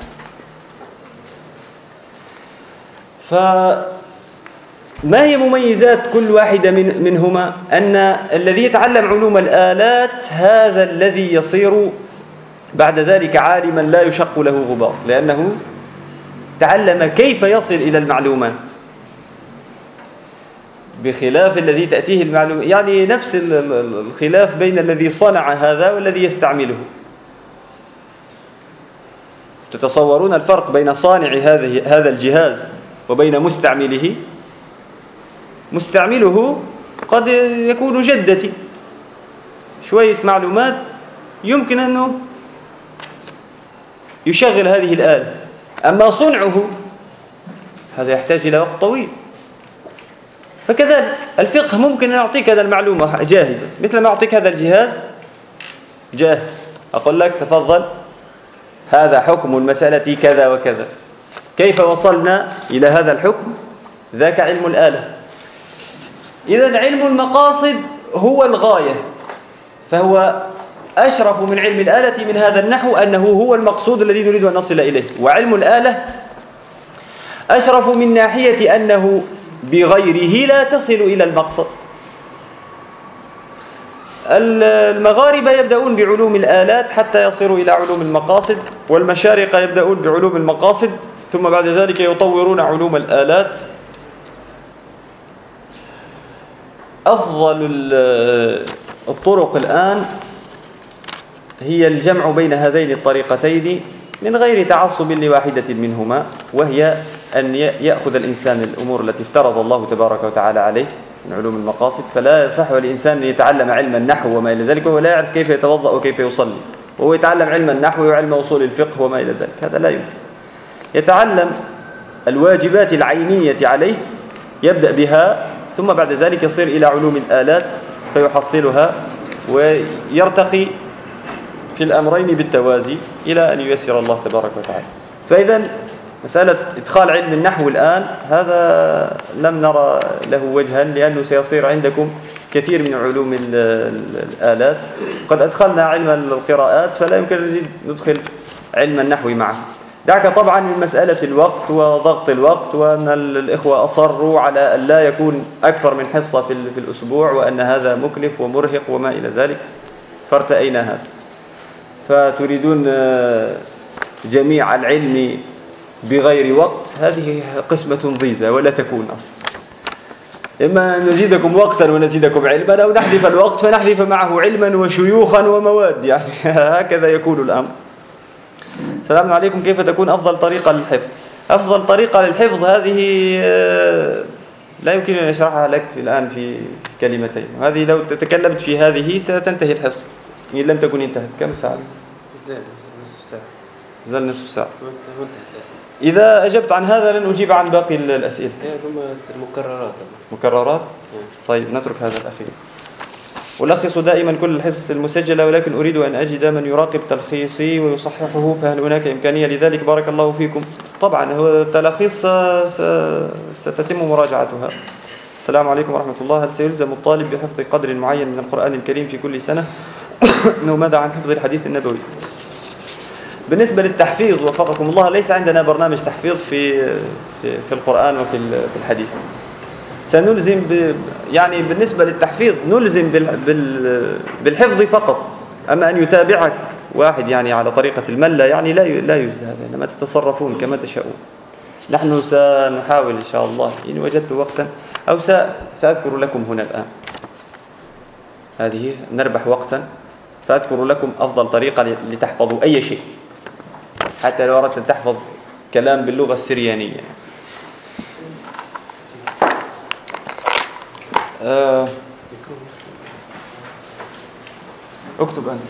فما هي مميزات كل واحدة من منهما؟ أن الذي يتعلم علوم الآلات هذا الذي يصير بعد ذلك عالما لا يشق له غبار، لأنه تعلم كيف يصل إلى المعلومات، بخلاف الذي تأتيه المعلومات، يعني نفس الخلاف بين الذي صنع هذا والذي يستعمله. تتصورون الفرق بين صانع هذه هذا الجهاز وبين مستعمله؟ مستعمله قد يكون جدتي، شوية معلومات يمكن أنه يشغل هذه الآلة، أما صنعه هذا يحتاج إلى وقت طويل. فكذلك الفقه ممكن أن أعطيك هذا المعلومة جاهزة، مثل ما أعطيك هذا الجهاز جاهز، أقول لك تفضل هذا حكم المسألة كذا وكذا. كيف وصلنا إلى هذا الحكم؟ ذاك علم الآلة. إذن علم المقاصد هو الغاية، فهو أشرف من علم الآلة من هذا النحو أنه هو المقصود الذي نريد أن نصل إليه. وعلم الآلة أشرف من ناحية أنه بغيره لا تصل إلى المقصد. المغاربة يبدأون بعلوم الآلات حتى يصلوا إلى علوم المقاصد، والمشارقة يبدأون بعلوم المقاصد ثم بعد ذلك يطورون علوم الآلات. أفضل الطرق الآن هي الجمع بين هذين الطريقتين من غير تعصب لواحدة منهما، وهي أن يأخذ الإنسان الأمور التي افترض الله تبارك وتعالى عليه من علوم المقاصد. فلا يصح للإنسان أن يتعلم علم النحو وما إلى ذلك وهو لا يعرف كيف يتوضأ وكيف يصلي، وهو يتعلم علم النحو وعلم أصول الفقه وما إلى ذلك، هذا لا يمكن. يتعلم الواجبات العينية عليه، يبدأ بها، ثم بعد ذلك يصير إلى علوم الآلات فيحصلها ويرتقي في الأمرين بالتوازي إلى أن ييسر الله تبارك وتعالى. فإذا مسألة إدخال علم النحو الآن هذا لم نرى له وجها، لأنه سيصير عندكم كثير من علوم الآلات. قد أدخلنا علم القراءات فلا يمكن أن ندخل علم النحو معه. دعك طبعا من مسألة الوقت وضغط الوقت، وأن الإخوة أصروا على أن لا يكون أكثر من حصة في الأسبوع، وأن هذا مكلف ومرهق وما إلى ذلك، فارتأينا هذا. فتريدون جميع العلم بغير وقت، هذه قسمة ضيزة ولا تكون أصلا. إما نزيدكم وقتا ونزيدكم علما، أو نحذف الوقت فنحذف معه علما وشيوخا ومواد، يعني هكذا يكون الأمر. السلام عليكم، كيف تكون أفضل طريقة للحفظ؟ أفضل طريقة للحفظ هذه لا يمكن أن أشرحها لك الآن في كلمتين، هذه لو تكلمت في هذه ستنتهي الحصة إن لم تكن انتهت. كم ساعة؟ زال نصف ساعة. زال نصف ساعة. إذا أجبت عن هذا لن أجيب عن باقي الأسئلة. هم المكررات. مكررات؟ طيب نترك هذا الأخير. ألخص دائما كل الحصص المسجلة، ولكن أريد أن أجد من يراقب تلخيصي ويصححه، فهل هناك إمكانية لذلك؟ بارك الله فيكم. طبعا هو التلخيص ستتم مراجعتها. السلام عليكم ورحمة الله. هل سيلزم الطالب بحفظ قدر معين من القرآن الكريم في كل سنة؟ وماذا عن حفظ الحديث النبوي؟ بالنسبة للتحفيظ وفقكم الله، ليس عندنا برنامج تحفيظ في في, في القرآن وفي الحديث. سنلزم ب يعني بالنسبة للتحفيظ نلزم بال بالحفظ فقط، أما أن يتابعك واحد يعني على طريقة الملة يعني لا لا يوجد هذا، إنما تتصرفون كما تشاءون. نحن سنحاول إن شاء الله إن وجدت وقتا، أو سأذكر لكم هنا الآن، هذه نربح وقتا فأذكر لكم أفضل طريقة لتحفظوا أي شيء. حتى لو أردت أن تحفظ كلام باللغة السريانية. آه اكتب أنت،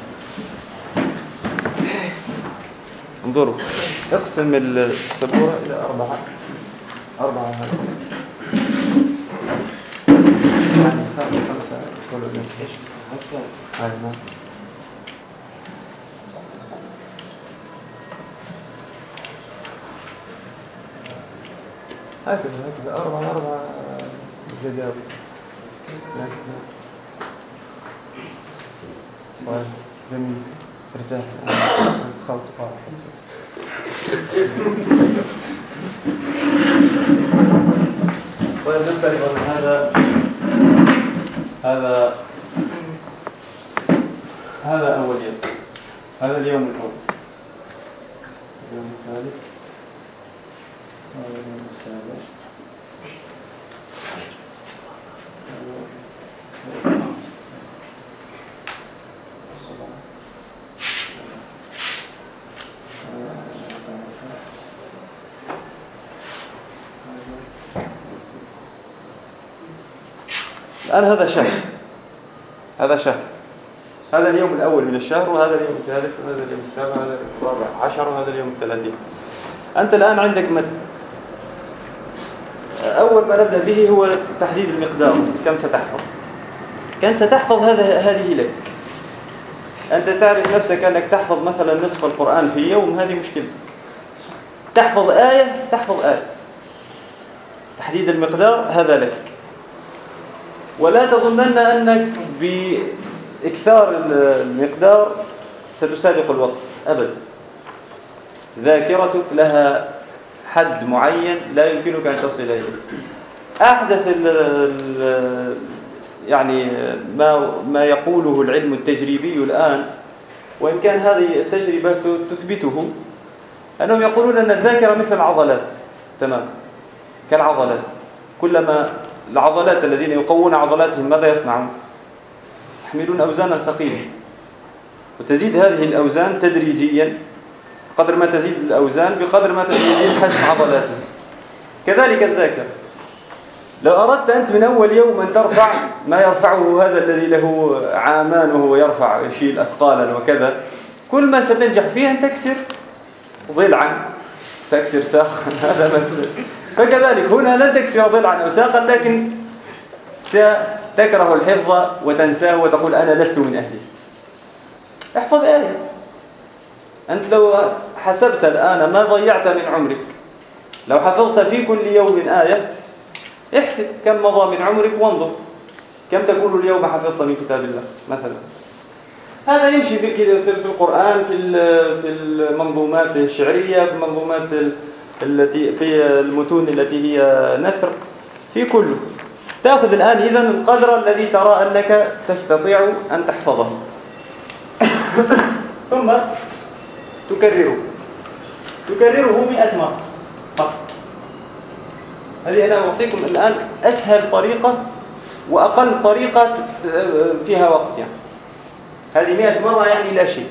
انظروا، اقسم السبورة إلى أربعة أربعة يعني خمسة كله إيش هذا هكذا هكذا أربعة أربعة جداول. جميل، ارتاح خلط طارح. طيب نفترض أن هذا هذا هذا أول يوم، هذا اليوم الأول، اليوم الثالث، هذا اليوم السابع، الآن هذا شهر، هذا شهر، هذا اليوم الأول من الشهر، وهذا اليوم الثالث، وهذا اليوم السابع، وهذا اليوم الرابع عشر، وهذا اليوم الثلاثين. أنت الآن عندك مد. أول ما نبدأ به هو تحديد المقدار، كم ستحفظ، كم ستحفظ هذا هذه لك. أنت تعرف نفسك أنك تحفظ مثلا نصف القرآن في يوم، هذه مشكلتك. تحفظ آية، تحفظ آية. تحديد المقدار هذا لك. ولا تظنن أنك بإكثار المقدار ستسابق الوقت أبدا. ذاكرتك لها حد معين لا يمكنك أن تصل إليه. أحدث ال ال يعني ما ما يقوله العلم التجريبي الآن، وإن كان هذه التجربة تثبته، أنهم يقولون أن الذاكرة مثل العضلات، تمام، كالعضلات. كلما العضلات الذين يقوون عضلاتهم ماذا يصنعون؟ يحملون أوزانا ثقيلة، وتزيد هذه الأوزان تدريجيا. قدر ما تزيد الأوزان بقدر ما تزيد حجم عضلاتهم. كذلك الذاكرة، لو أردت أنت من أول يوم أن ترفع ما يرفعه هذا الذي له عامان وهو يرفع يشيل أثقالا وكذا، كل ما ستنجح فيه أن تكسر ضلعا، تكسر ساقا. هذا مسألة. فكذلك هنا لن تكسر ضلعا أو ساقا، لكن ستكره الحفظ وتنساه وتقول أنا لست من أهله. احفظ آية. أنت لو حسبت الآن ما ضيعت من عمرك، لو حفظت في كل يوم آية، احسب كم مضى من عمرك وانظر كم تقول اليوم حفظت من كتاب الله مثلا. هذا يمشي في في القرآن، في في المنظومات الشعرية، في المنظومات التي في المتون التي هي نثر، في كله. تأخذ الآن إذن القدر الذي ترى أنك تستطيع أن تحفظه، ثم تكرره تكرره مئة مرة فقط. هذه أنا أعطيكم الآن أسهل طريقة وأقل طريقة فيها وقت. يعني هذه مئة مرة يعني لا شيء.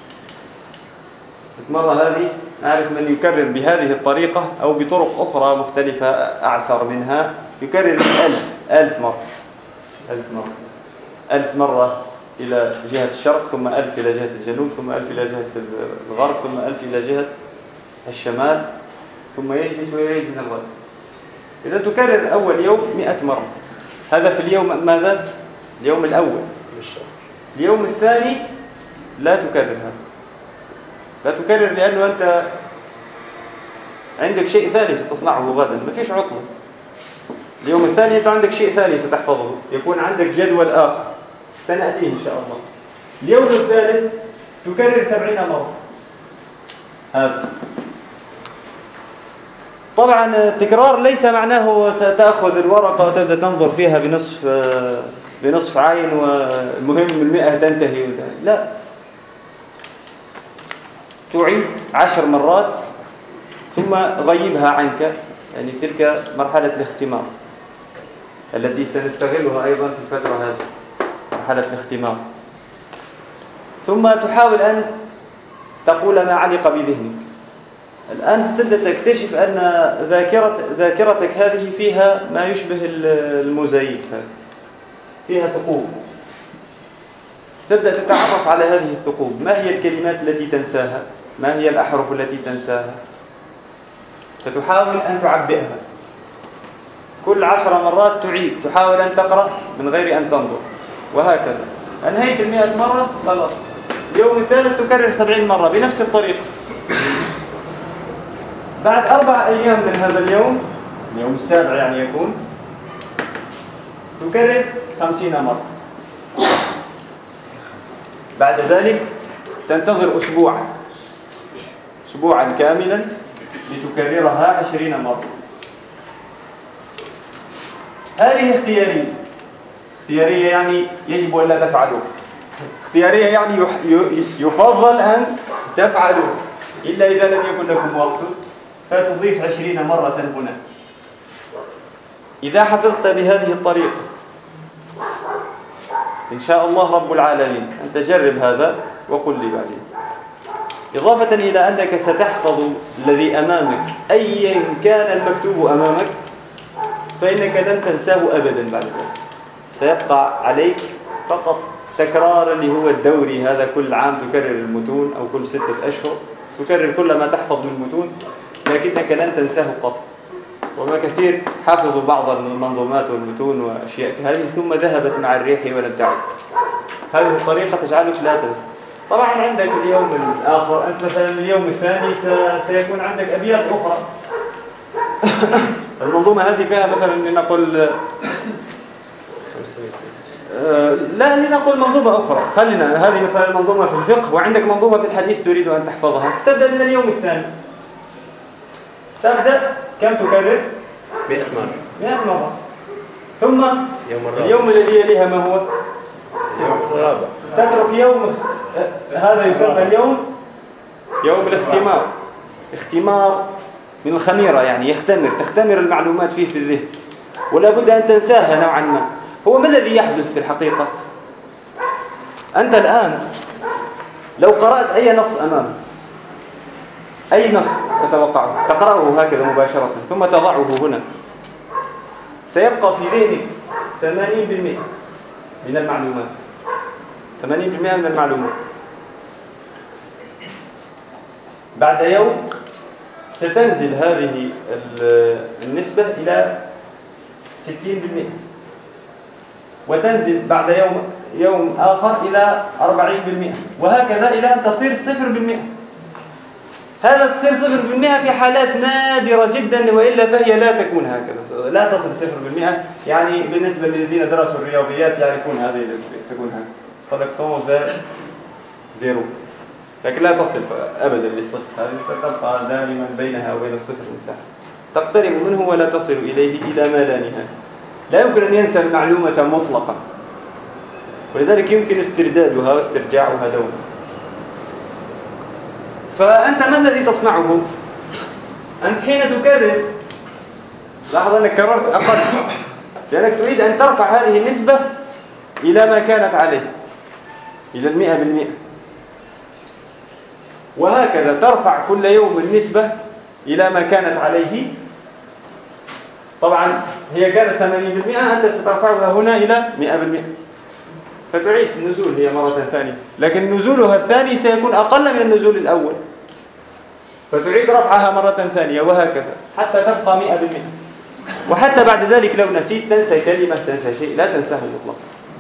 مرة هذه أعرف من يكرر بهذه الطريقة أو بطرق أخرى مختلفة أعسر منها، يكرر ألف ألف مرة ألف مرة ألف مرة إلى جهة الشرق، ثم ألف إلى جهة الجنوب، ثم ألف إلى جهة الغرب، ثم ألف إلى جهة الشمال، ثم يجلس ويعيد من الغد. إذا تكرر أول يوم مئة مرة. هذا في اليوم ماذا؟ اليوم الأول. اليوم الثاني لا تكرر هذا، لا تكرر، لأنه أنت عندك شيء ثاني ستصنعه غدا، ما فيش عطلة. اليوم الثاني أنت عندك شيء ثاني ستحفظه، يكون عندك جدول آخر سنأتيه إن شاء الله. اليوم الثالث تكرر سبعين مرة. هذا طبعا التكرار ليس معناه تأخذ الورقة وتبدأ تنظر فيها بنصف بنصف عين والمهم المئة تنتهي، لا، تعيد عشر مرات ثم غيبها عنك. يعني تلك مرحلة الاختمار التي سنستغلها أيضا في الفترة هذه، مرحلة الاختمار. ثم تحاول أن تقول ما علق بذهنك، الآن ستبدأ تكتشف أن ذاكرة ذاكرتك هذه فيها ما يشبه الموزايك، فيها ثقوب. ستبدأ تتعرف على هذه الثقوب. ما هي الكلمات التي تنساها؟ ما هي الأحرف التي تنساها؟ فتحاول أن تعبئها. كل عشر مرات تعيد، تحاول أن تقرأ من غير أن تنظر، وهكذا. أنهيت المئة مرة، خلاص. اليوم الثالث تكرر سبعين مرة بنفس الطريقة. بعد أربع أيام من هذا اليوم، اليوم السابع يعني يكون، تكرر خمسين مرة. بعد ذلك تنتظر أسبوعا أسبوعا كاملا لتكررها عشرين مرة. هذه اختيارية. اختيارية يعني يجب أن لا تفعلوه. اختيارية يعني يفضل أن تفعلوه، إلا إذا لم يكن لكم وقت فتضيف عشرين مرة هنا. إذا حفظت بهذه الطريقة إن شاء الله رب العالمين، أن تجرب هذا وقل لي بعدين. إضافة إلى أنك ستحفظ الذي أمامك أيا كان المكتوب أمامك، فإنك لن تنساه أبدا بعد ذلك. سيبقى عليك فقط تكرار اللي هو الدوري، هذا كل عام تكرر المتون أو كل ستة أشهر تكرر كل ما تحفظ من المتون، لكنك لن تنساه قط. وما كثير حافظوا بعض المنظومات والمتون وأشياء كهذه ثم ذهبت مع الريح ولم تعد. هذه الطريقة تجعلك لا تنسى. طبعا عندك اليوم الآخر، أنت مثلا اليوم الثاني سيكون عندك أبيات أخرى. المنظومة هذه فيها مثلا لنقول آه لا لنقول منظومة أخرى، خلينا هذه مثلا منظومة في الفقه، وعندك منظومة في الحديث تريد أن تحفظها. ستبدأ من اليوم الثاني، تبدأ كم تكرر؟ مئة مرة مئة مرة. ثم يوم الرابع. اليوم الذي يليها ما هو؟ يوم الرابع. تترك يوم، هذا يسمى اليوم يوم الاختمار. اختمار من الخميرة، يعني يختمر، تختمر المعلومات فيه في الذهن، ولا بد أن تنساها نوعا ما. هو ما الذي يحدث في الحقيقة؟ أنت الآن لو قرأت أي نص أمامك، أي نص تتوقعه، تقرأه هكذا مباشرة ثم تضعه هنا، سيبقى في ذهنك ثمانين بالمئة من المعلومات. ثمانين بالمئة من المعلومات. بعد يوم ستنزل هذه النسبة إلى ستين بالمئة، وتنزل بعد يوم يوم آخر إلى أربعين بالمئة، وهكذا إلى أن تصير صفر بالمئة. هذا تصير صفر بالمئة في حالات نادرة جدا، وإلا فهي لا تكون هكذا، لا تصل صفر بالمئة. يعني بالنسبة للذين درسوا الرياضيات يعرفون هذه تكون هكذا، طلقتون ذا زيرو، لكن لا تصل أبدا للصفر. هذه تبقى دائما بينها وبين الصفر مساحة، تقترب منه ولا تصل إليه إلى ما لا نهاية. لا يمكن أن ينسى المعلومة مطلقا، ولذلك يمكن استردادها واسترجاعها دوما. فأنت ما الذي تصنعه؟ أنت حين تكرر، لاحظ أنك كررت أقل، لأنك تريد أن ترفع هذه النسبة إلى ما كانت عليه، إلى المئة بالمئة، وهكذا ترفع كل يوم النسبة إلى ما كانت عليه. طبعا هي كانت ثمانين بالمئة، أنت سترفعها هنا إلى مئة بالمئة، فتعيد النزول هي مرة ثانية، لكن نزولها الثاني سيكون أقل من النزول الأول، فتعيد رفعها مرة ثانية، وهكذا حتى تبقى مئة بالمئة. وحتى بعد ذلك لو نسيت تنسى كلمة، تنسى شيء، لا تنساه مطلقا.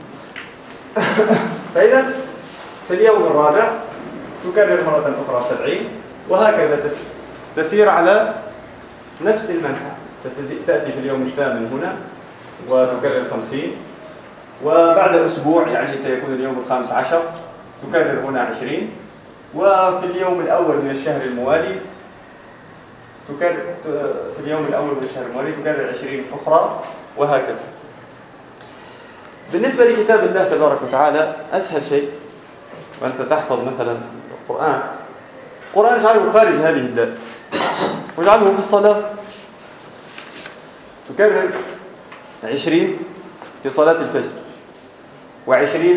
فإذا في اليوم الرابع تكرر مرة أخرى سبعين، وهكذا تسير على نفس المنحى. تأتي في اليوم الثامن هنا وتكرر خمسين، وبعد أسبوع يعني سيكون اليوم الخامس عشر تكرر هنا عشرين، وفي اليوم الأول من الشهر الموالي تكرر في اليوم الأول من الشهر الموالي تكرر عشرين أخرى، وهكذا. بالنسبة لكتاب الله تبارك وتعالى أسهل شيء، وأنت تحفظ مثلا القرآن، القرآن اجعله خارج هذه الدال، واجعله في الصلاة. تكرر عشرين في صلاة الفجر، وعشرين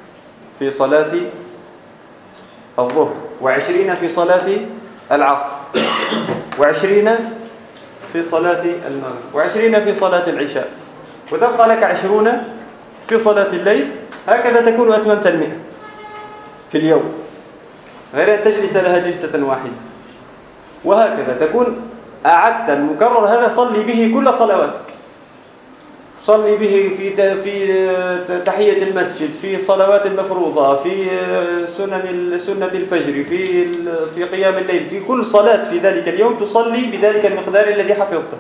في صلاة الظهر، وعشرين في صلاة العصر، وعشرين في صلاة المغرب وعشرين في صلاة العشاء وتبقى لك عشرون في صلاة الليل. هكذا تكون أتممت المئة في اليوم، غير أن تجلس لها جلسة واحدة. وهكذا تكون أعدت المكرر هذا، صلي به كل صلواتك، صلي به في في تحية المسجد، في صلوات المفروضة، في سنن سنة الفجر، في في قيام الليل، في كل صلاة في ذلك اليوم تصلي بذلك المقدار الذي حفظته.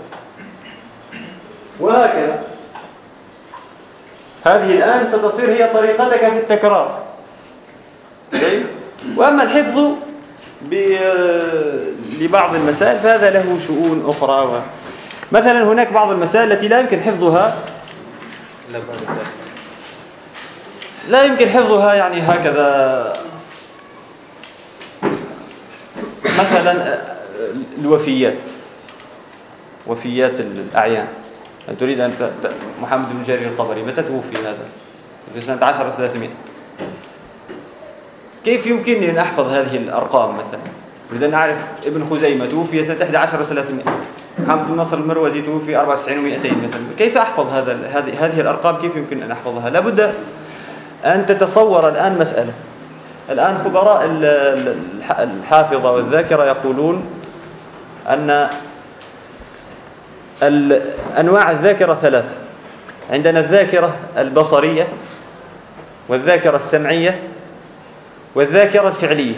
وهكذا هذه الآن ستصير هي طريقتك في التكرار. وأما الحفظ لبعض المسائل فهذا له شؤون أخرى. مثلا هناك بعض المسائل التي لا يمكن حفظها لا يمكن حفظها يعني هكذا. مثلا الوفيات، وفيات الأعيان. أن تريد أن ت... محمد بن جرير الطبري متى توفي؟ هذا في سنة عشرة ثلاثمائة. كيف يمكنني أن أحفظ هذه الأرقام؟ مثلا أريد أن أعرف ابن خزيمة توفي سنة أحد عشر ثلاثمائة، محمد بن نصر المروزي توفي أربعة وتسعين ومئتين مثلا. كيف أحفظ هذا هذه هذه الأرقام؟ كيف يمكن أن أحفظها؟ لابد أن تتصور الآن مسألة. الآن خبراء الحافظة والذاكرة يقولون أن أنواع الذاكرة ثلاثة. عندنا الذاكرة البصرية، والذاكرة السمعية، والذاكرة الفعلية.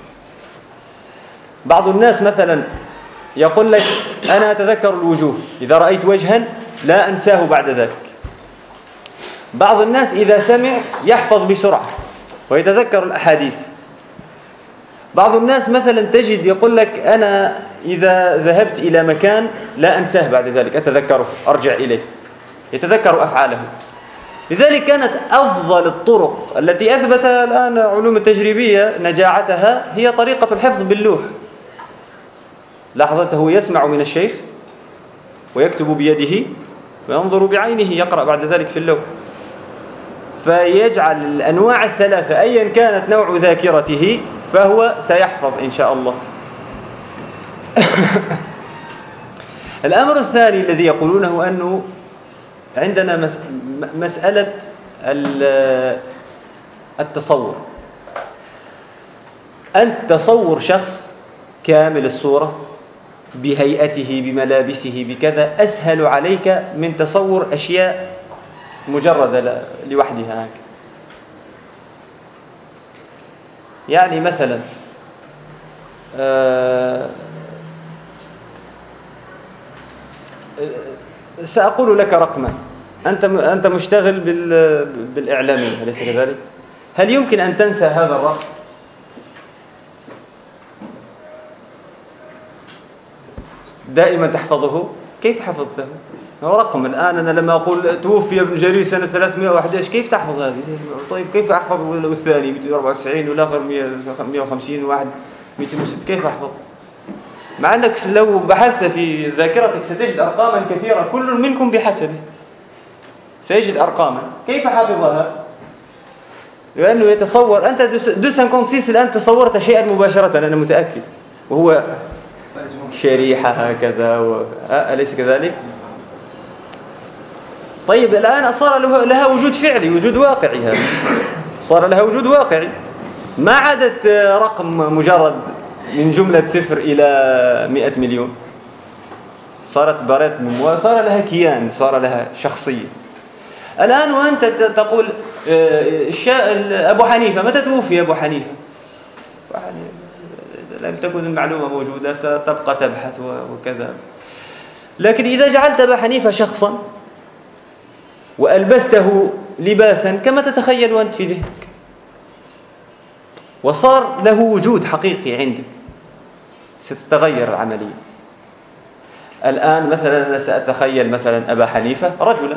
بعض الناس مثلا يقول لك أنا أتذكر الوجوه، إذا رأيت وجها لا أنساه بعد ذلك. بعض الناس إذا سمع يحفظ بسرعة ويتذكر الأحاديث. بعض الناس مثلا تجد يقول لك أنا إذا ذهبت إلى مكان لا أنساه بعد ذلك، أتذكره أرجع إليه، يتذكر أفعاله. لذلك كانت أفضل الطرق التي أثبت الآن علوم التجريبية نجاعتها هي طريقة الحفظ باللوح. لاحظت هو يسمع من الشيخ ويكتب بيده وينظر بعينه، يقرأ بعد ذلك في اللوح، فيجعل الأنواع الثلاثة أيا كانت نوع ذاكرته فهو سيحفظ إن شاء الله. الأمر الثاني الذي يقولونه أنه عندنا مسألة التصور. أن تصور شخص كامل الصورة بهيئته بملابسه بكذا أسهل عليك من تصور أشياء مجردة لوحدها. يعني مثلا سأقول لك رقما، أنت أنت مشتغل بالإعلامية أليس كذلك؟ هل يمكن أن تنسى هذا الرقم؟ دائما تحفظه. كيف حفظته؟ هو رقم. الآن أنا لما أقول توفي ابن جرير سنة ثلاثمائة وأحد عشر كيف تحفظ هذه؟ طيب كيف أحفظ الثاني مئتين وأربعة وتسعين والآخر مئة وخمسين وواحد مئتين وستة؟ كيف أحفظ؟ مع أنك لو بحثت في ذاكرتك ستجد أرقاما كثيرة كل منكم بحسبه سيجد أرقاما. كيف حافظها؟ لأنه يتصور. أنت دوسان كونسيس الآن تصورت شيئا مباشرة أنا متأكد، وهو شريحة هكذا و... أليس كذلك؟ طيب الآن صار لها وجود فعلي، وجود واقعي. هذا صار لها وجود واقعي، ما عادت رقم مجرد من جملة صفر إلى مئة مليون. صارت بريتم وصار لها كيان، صار لها شخصية. الآن وأنت تقول أبو حنيفة متى توفي أبو حنيفة؟ لم تكن المعلومة موجودة، ستبقى تبحث وكذا. لكن إذا جعلت أبا حنيفة شخصا وألبسته لباسا كما تتخيل أنت في ذهنك وصار له وجود حقيقي عندك، ستتغير العملية. الآن مثلا أنا سأتخيل مثلا أبا حنيفة رجلا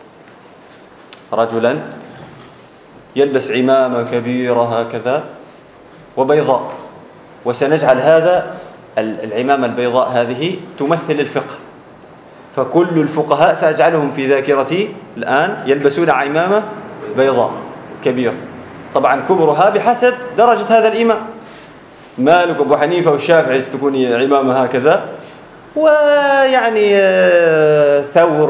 رجلا يلبس عمامة كبيرة هكذا وبيضاء، وسنجعل هذا العمامة البيضاء هذه تمثل الفقه، فكل الفقهاء سأجعلهم في ذاكرتي الآن يلبسون عمامة بيضاء كبيرة، طبعا كبرها بحسب درجة هذا الإمام. مالك وأبو حنيفة والشافعي تكون عمامة هكذا، ويعني ثور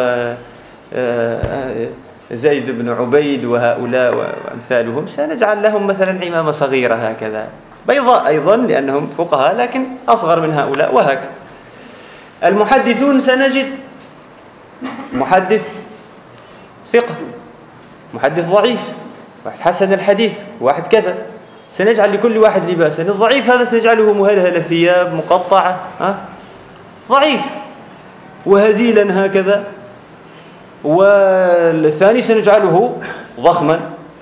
وزيد بن عبيد وهؤلاء وأمثالهم سنجعل لهم مثلا عمامة صغيرة هكذا بيضاء أيضا لأنهم فقهاء لكن أصغر من هؤلاء. وهكذا المحدثون سنجد محدث ثقة، محدث ضعيف، واحد حسن الحديث، واحد كذا، سنجعل لكل واحد لباسا. الضعيف هذا سنجعله مهلهل ثياب مقطعة ها ضعيف وهزيلا هكذا، والثاني سنجعله ضخما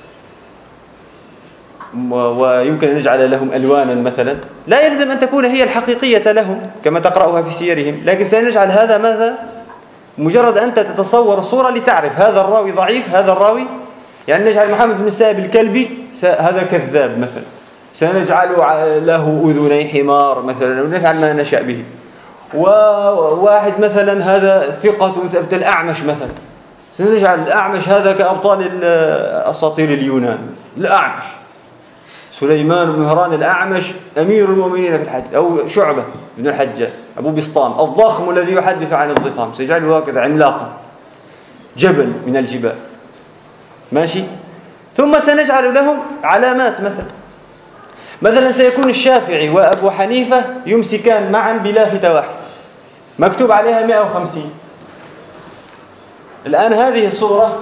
ويمكن أن نجعل لهم ألوانا مثلا، لا يلزم أن تكون هي الحقيقية لهم كما تقرأها في سيرهم، لكن سنجعل هذا ماذا؟ مجرد أنت تتصور الصورة لتعرف هذا الراوي ضعيف هذا الراوي، يعني نجعل محمد بن السائب الكلبي هذا كذاب مثلا، سنجعل له أذني حمار مثلا ونفعل ما نشاء به. وواحد مثلا هذا ثقة ثبت الأعمش مثلا، سنجعل الأعمش هذا كأبطال أساطير اليونان، الأعمش سليمان بن مهران الأعمش أمير المؤمنين في الحديث، أو شعبة بن الحجاج أبو بسطام الضخم الذي يحدث عن الضخام، سيجعله هكذا عملاقا جبل من الجبال ماشي. ثم سنجعل لهم علامات مثلا، مثلا سيكون الشافعي وأبو حنيفة يمسكان معا بلافتة واحد مكتوب عليها مئة وخمسين. الآن هذه الصورة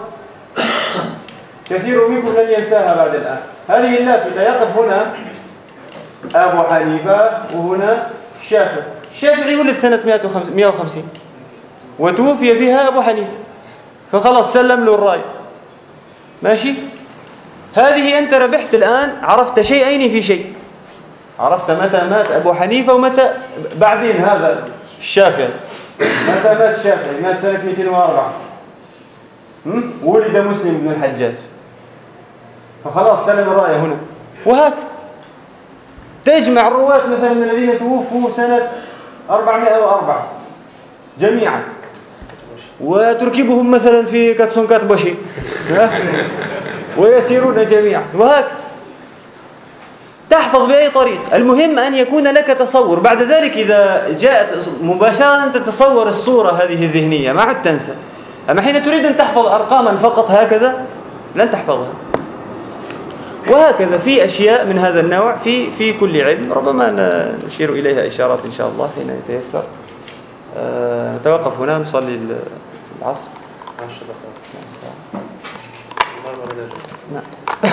كثير منكم لن ينساها بعد الآن. هذه اللافتة يقف هنا أبو حنيفة وهنا الشافعي. الشافعي ولد سنة مئة وخمسين وتوفي فيها أبو حنيفة، فخلاص سلم له الراية ماشي. هذه أنت ربحت الآن، عرفت شيئين في شيء، عرفت متى مات أبو حنيفة ومتى بعدين هذا الشافعي متى مات الشافعي، مات سنة مئتين وأربعة، ولد مسلم بن الحجاج، فخلاص سلم الراية هنا. وهكذا تجمع الرواة مثلا من الذين توفوا سنة أربعمائة وأربعة جميعا وتركبهم مثلا في كاتسون كاتبوشي ويسيرون جميعا، وهكذا تحفظ بأي طريق. المهم أن يكون لك تصور، بعد ذلك إذا جاءت مباشرة أن تتصور الصورة هذه الذهنية ما عد تنسى. أما حين تريد أن تحفظ أرقاما فقط هكذا لن تحفظها. وهكذا في أشياء من هذا النوع في في كل علم، ربما نشير إليها إشارات إن شاء الله حين يتيسر. أه نتوقف هنا نصلي العصر. نعم.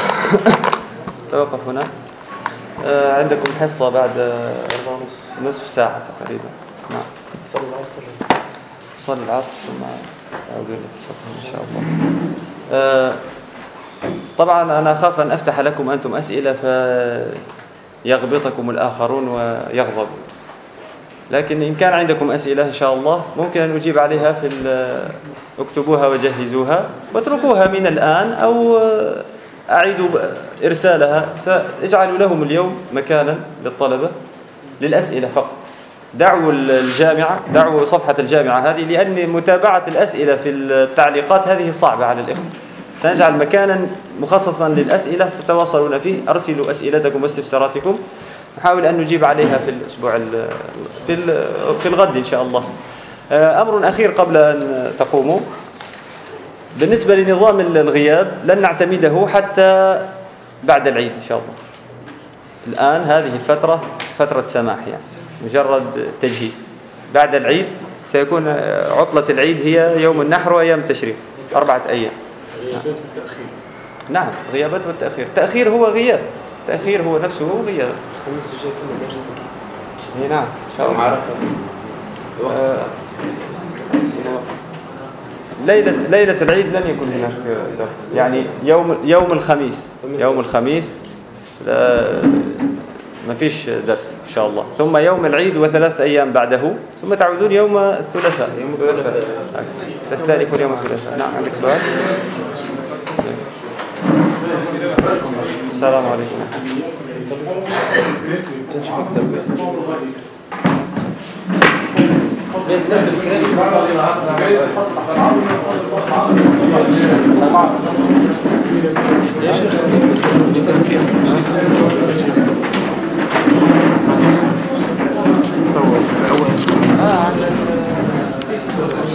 توقف هنا. أه عندكم حصة بعد نصف ساعة تقريبا. نعم. صلي العصر. صلي العصر ثم أعود إلى حصتهم إن شاء الله. أه طبعا أنا أخاف أن أفتح لكم أنتم أسئلة فيغبطكم الآخرون ويغضبوا، لكن إن كان عندكم أسئلة إن شاء الله ممكن أن أجيب عليها في اكتبوها وجهزوها واتركوها من الآن، أو أعيدوا إرسالها. سأجعل لهم اليوم مكانا للطلبة للأسئلة فقط. دعوا الجامعة، دعوا صفحة الجامعة هذه، لأن متابعة الأسئلة في التعليقات هذه صعبة على الإخوة. سنجعل مكانا مخصصا للأسئلة تتواصلون فيه. أرسلوا أسئلتكم واستفساراتكم نحاول أن نجيب عليها في الأسبوع في في الغد إن شاء الله. أمر أخير قبل أن تقوموا، بالنسبة لنظام الغياب لن نعتمده حتى بعد العيد إن شاء الله. الآن هذه الفترة فترة سماح، يعني مجرد تجهيز. بعد العيد سيكون عطلة العيد هي يوم النحر وأيام التشريق، أربعة أيام. غيابات والتأخير. نعم، غيابات والتأخير. تأخير هو غياب، تأخير هو نفسه غياب. الخميس الجاي كله درس. اي نعم ان شاء الله. عرفة. آه ليلة ليلة العيد لن يكون هناك درس، يعني يوم يوم الخميس يوم الخميس لا ما فيش درس إن شاء الله. ثم يوم العيد وثلاث أيام بعده، ثم تعودون يوم الثلاثاء. يوم الثلاثاء. تستأنفون يوم الثلاثاء. نعم. عندك سؤال؟ السلام عليكم. تنشف أكثر بس. بيت لعب الكريس صلي العصر. ليش الخميس نتكلم سمعتش. طول أول. اه عن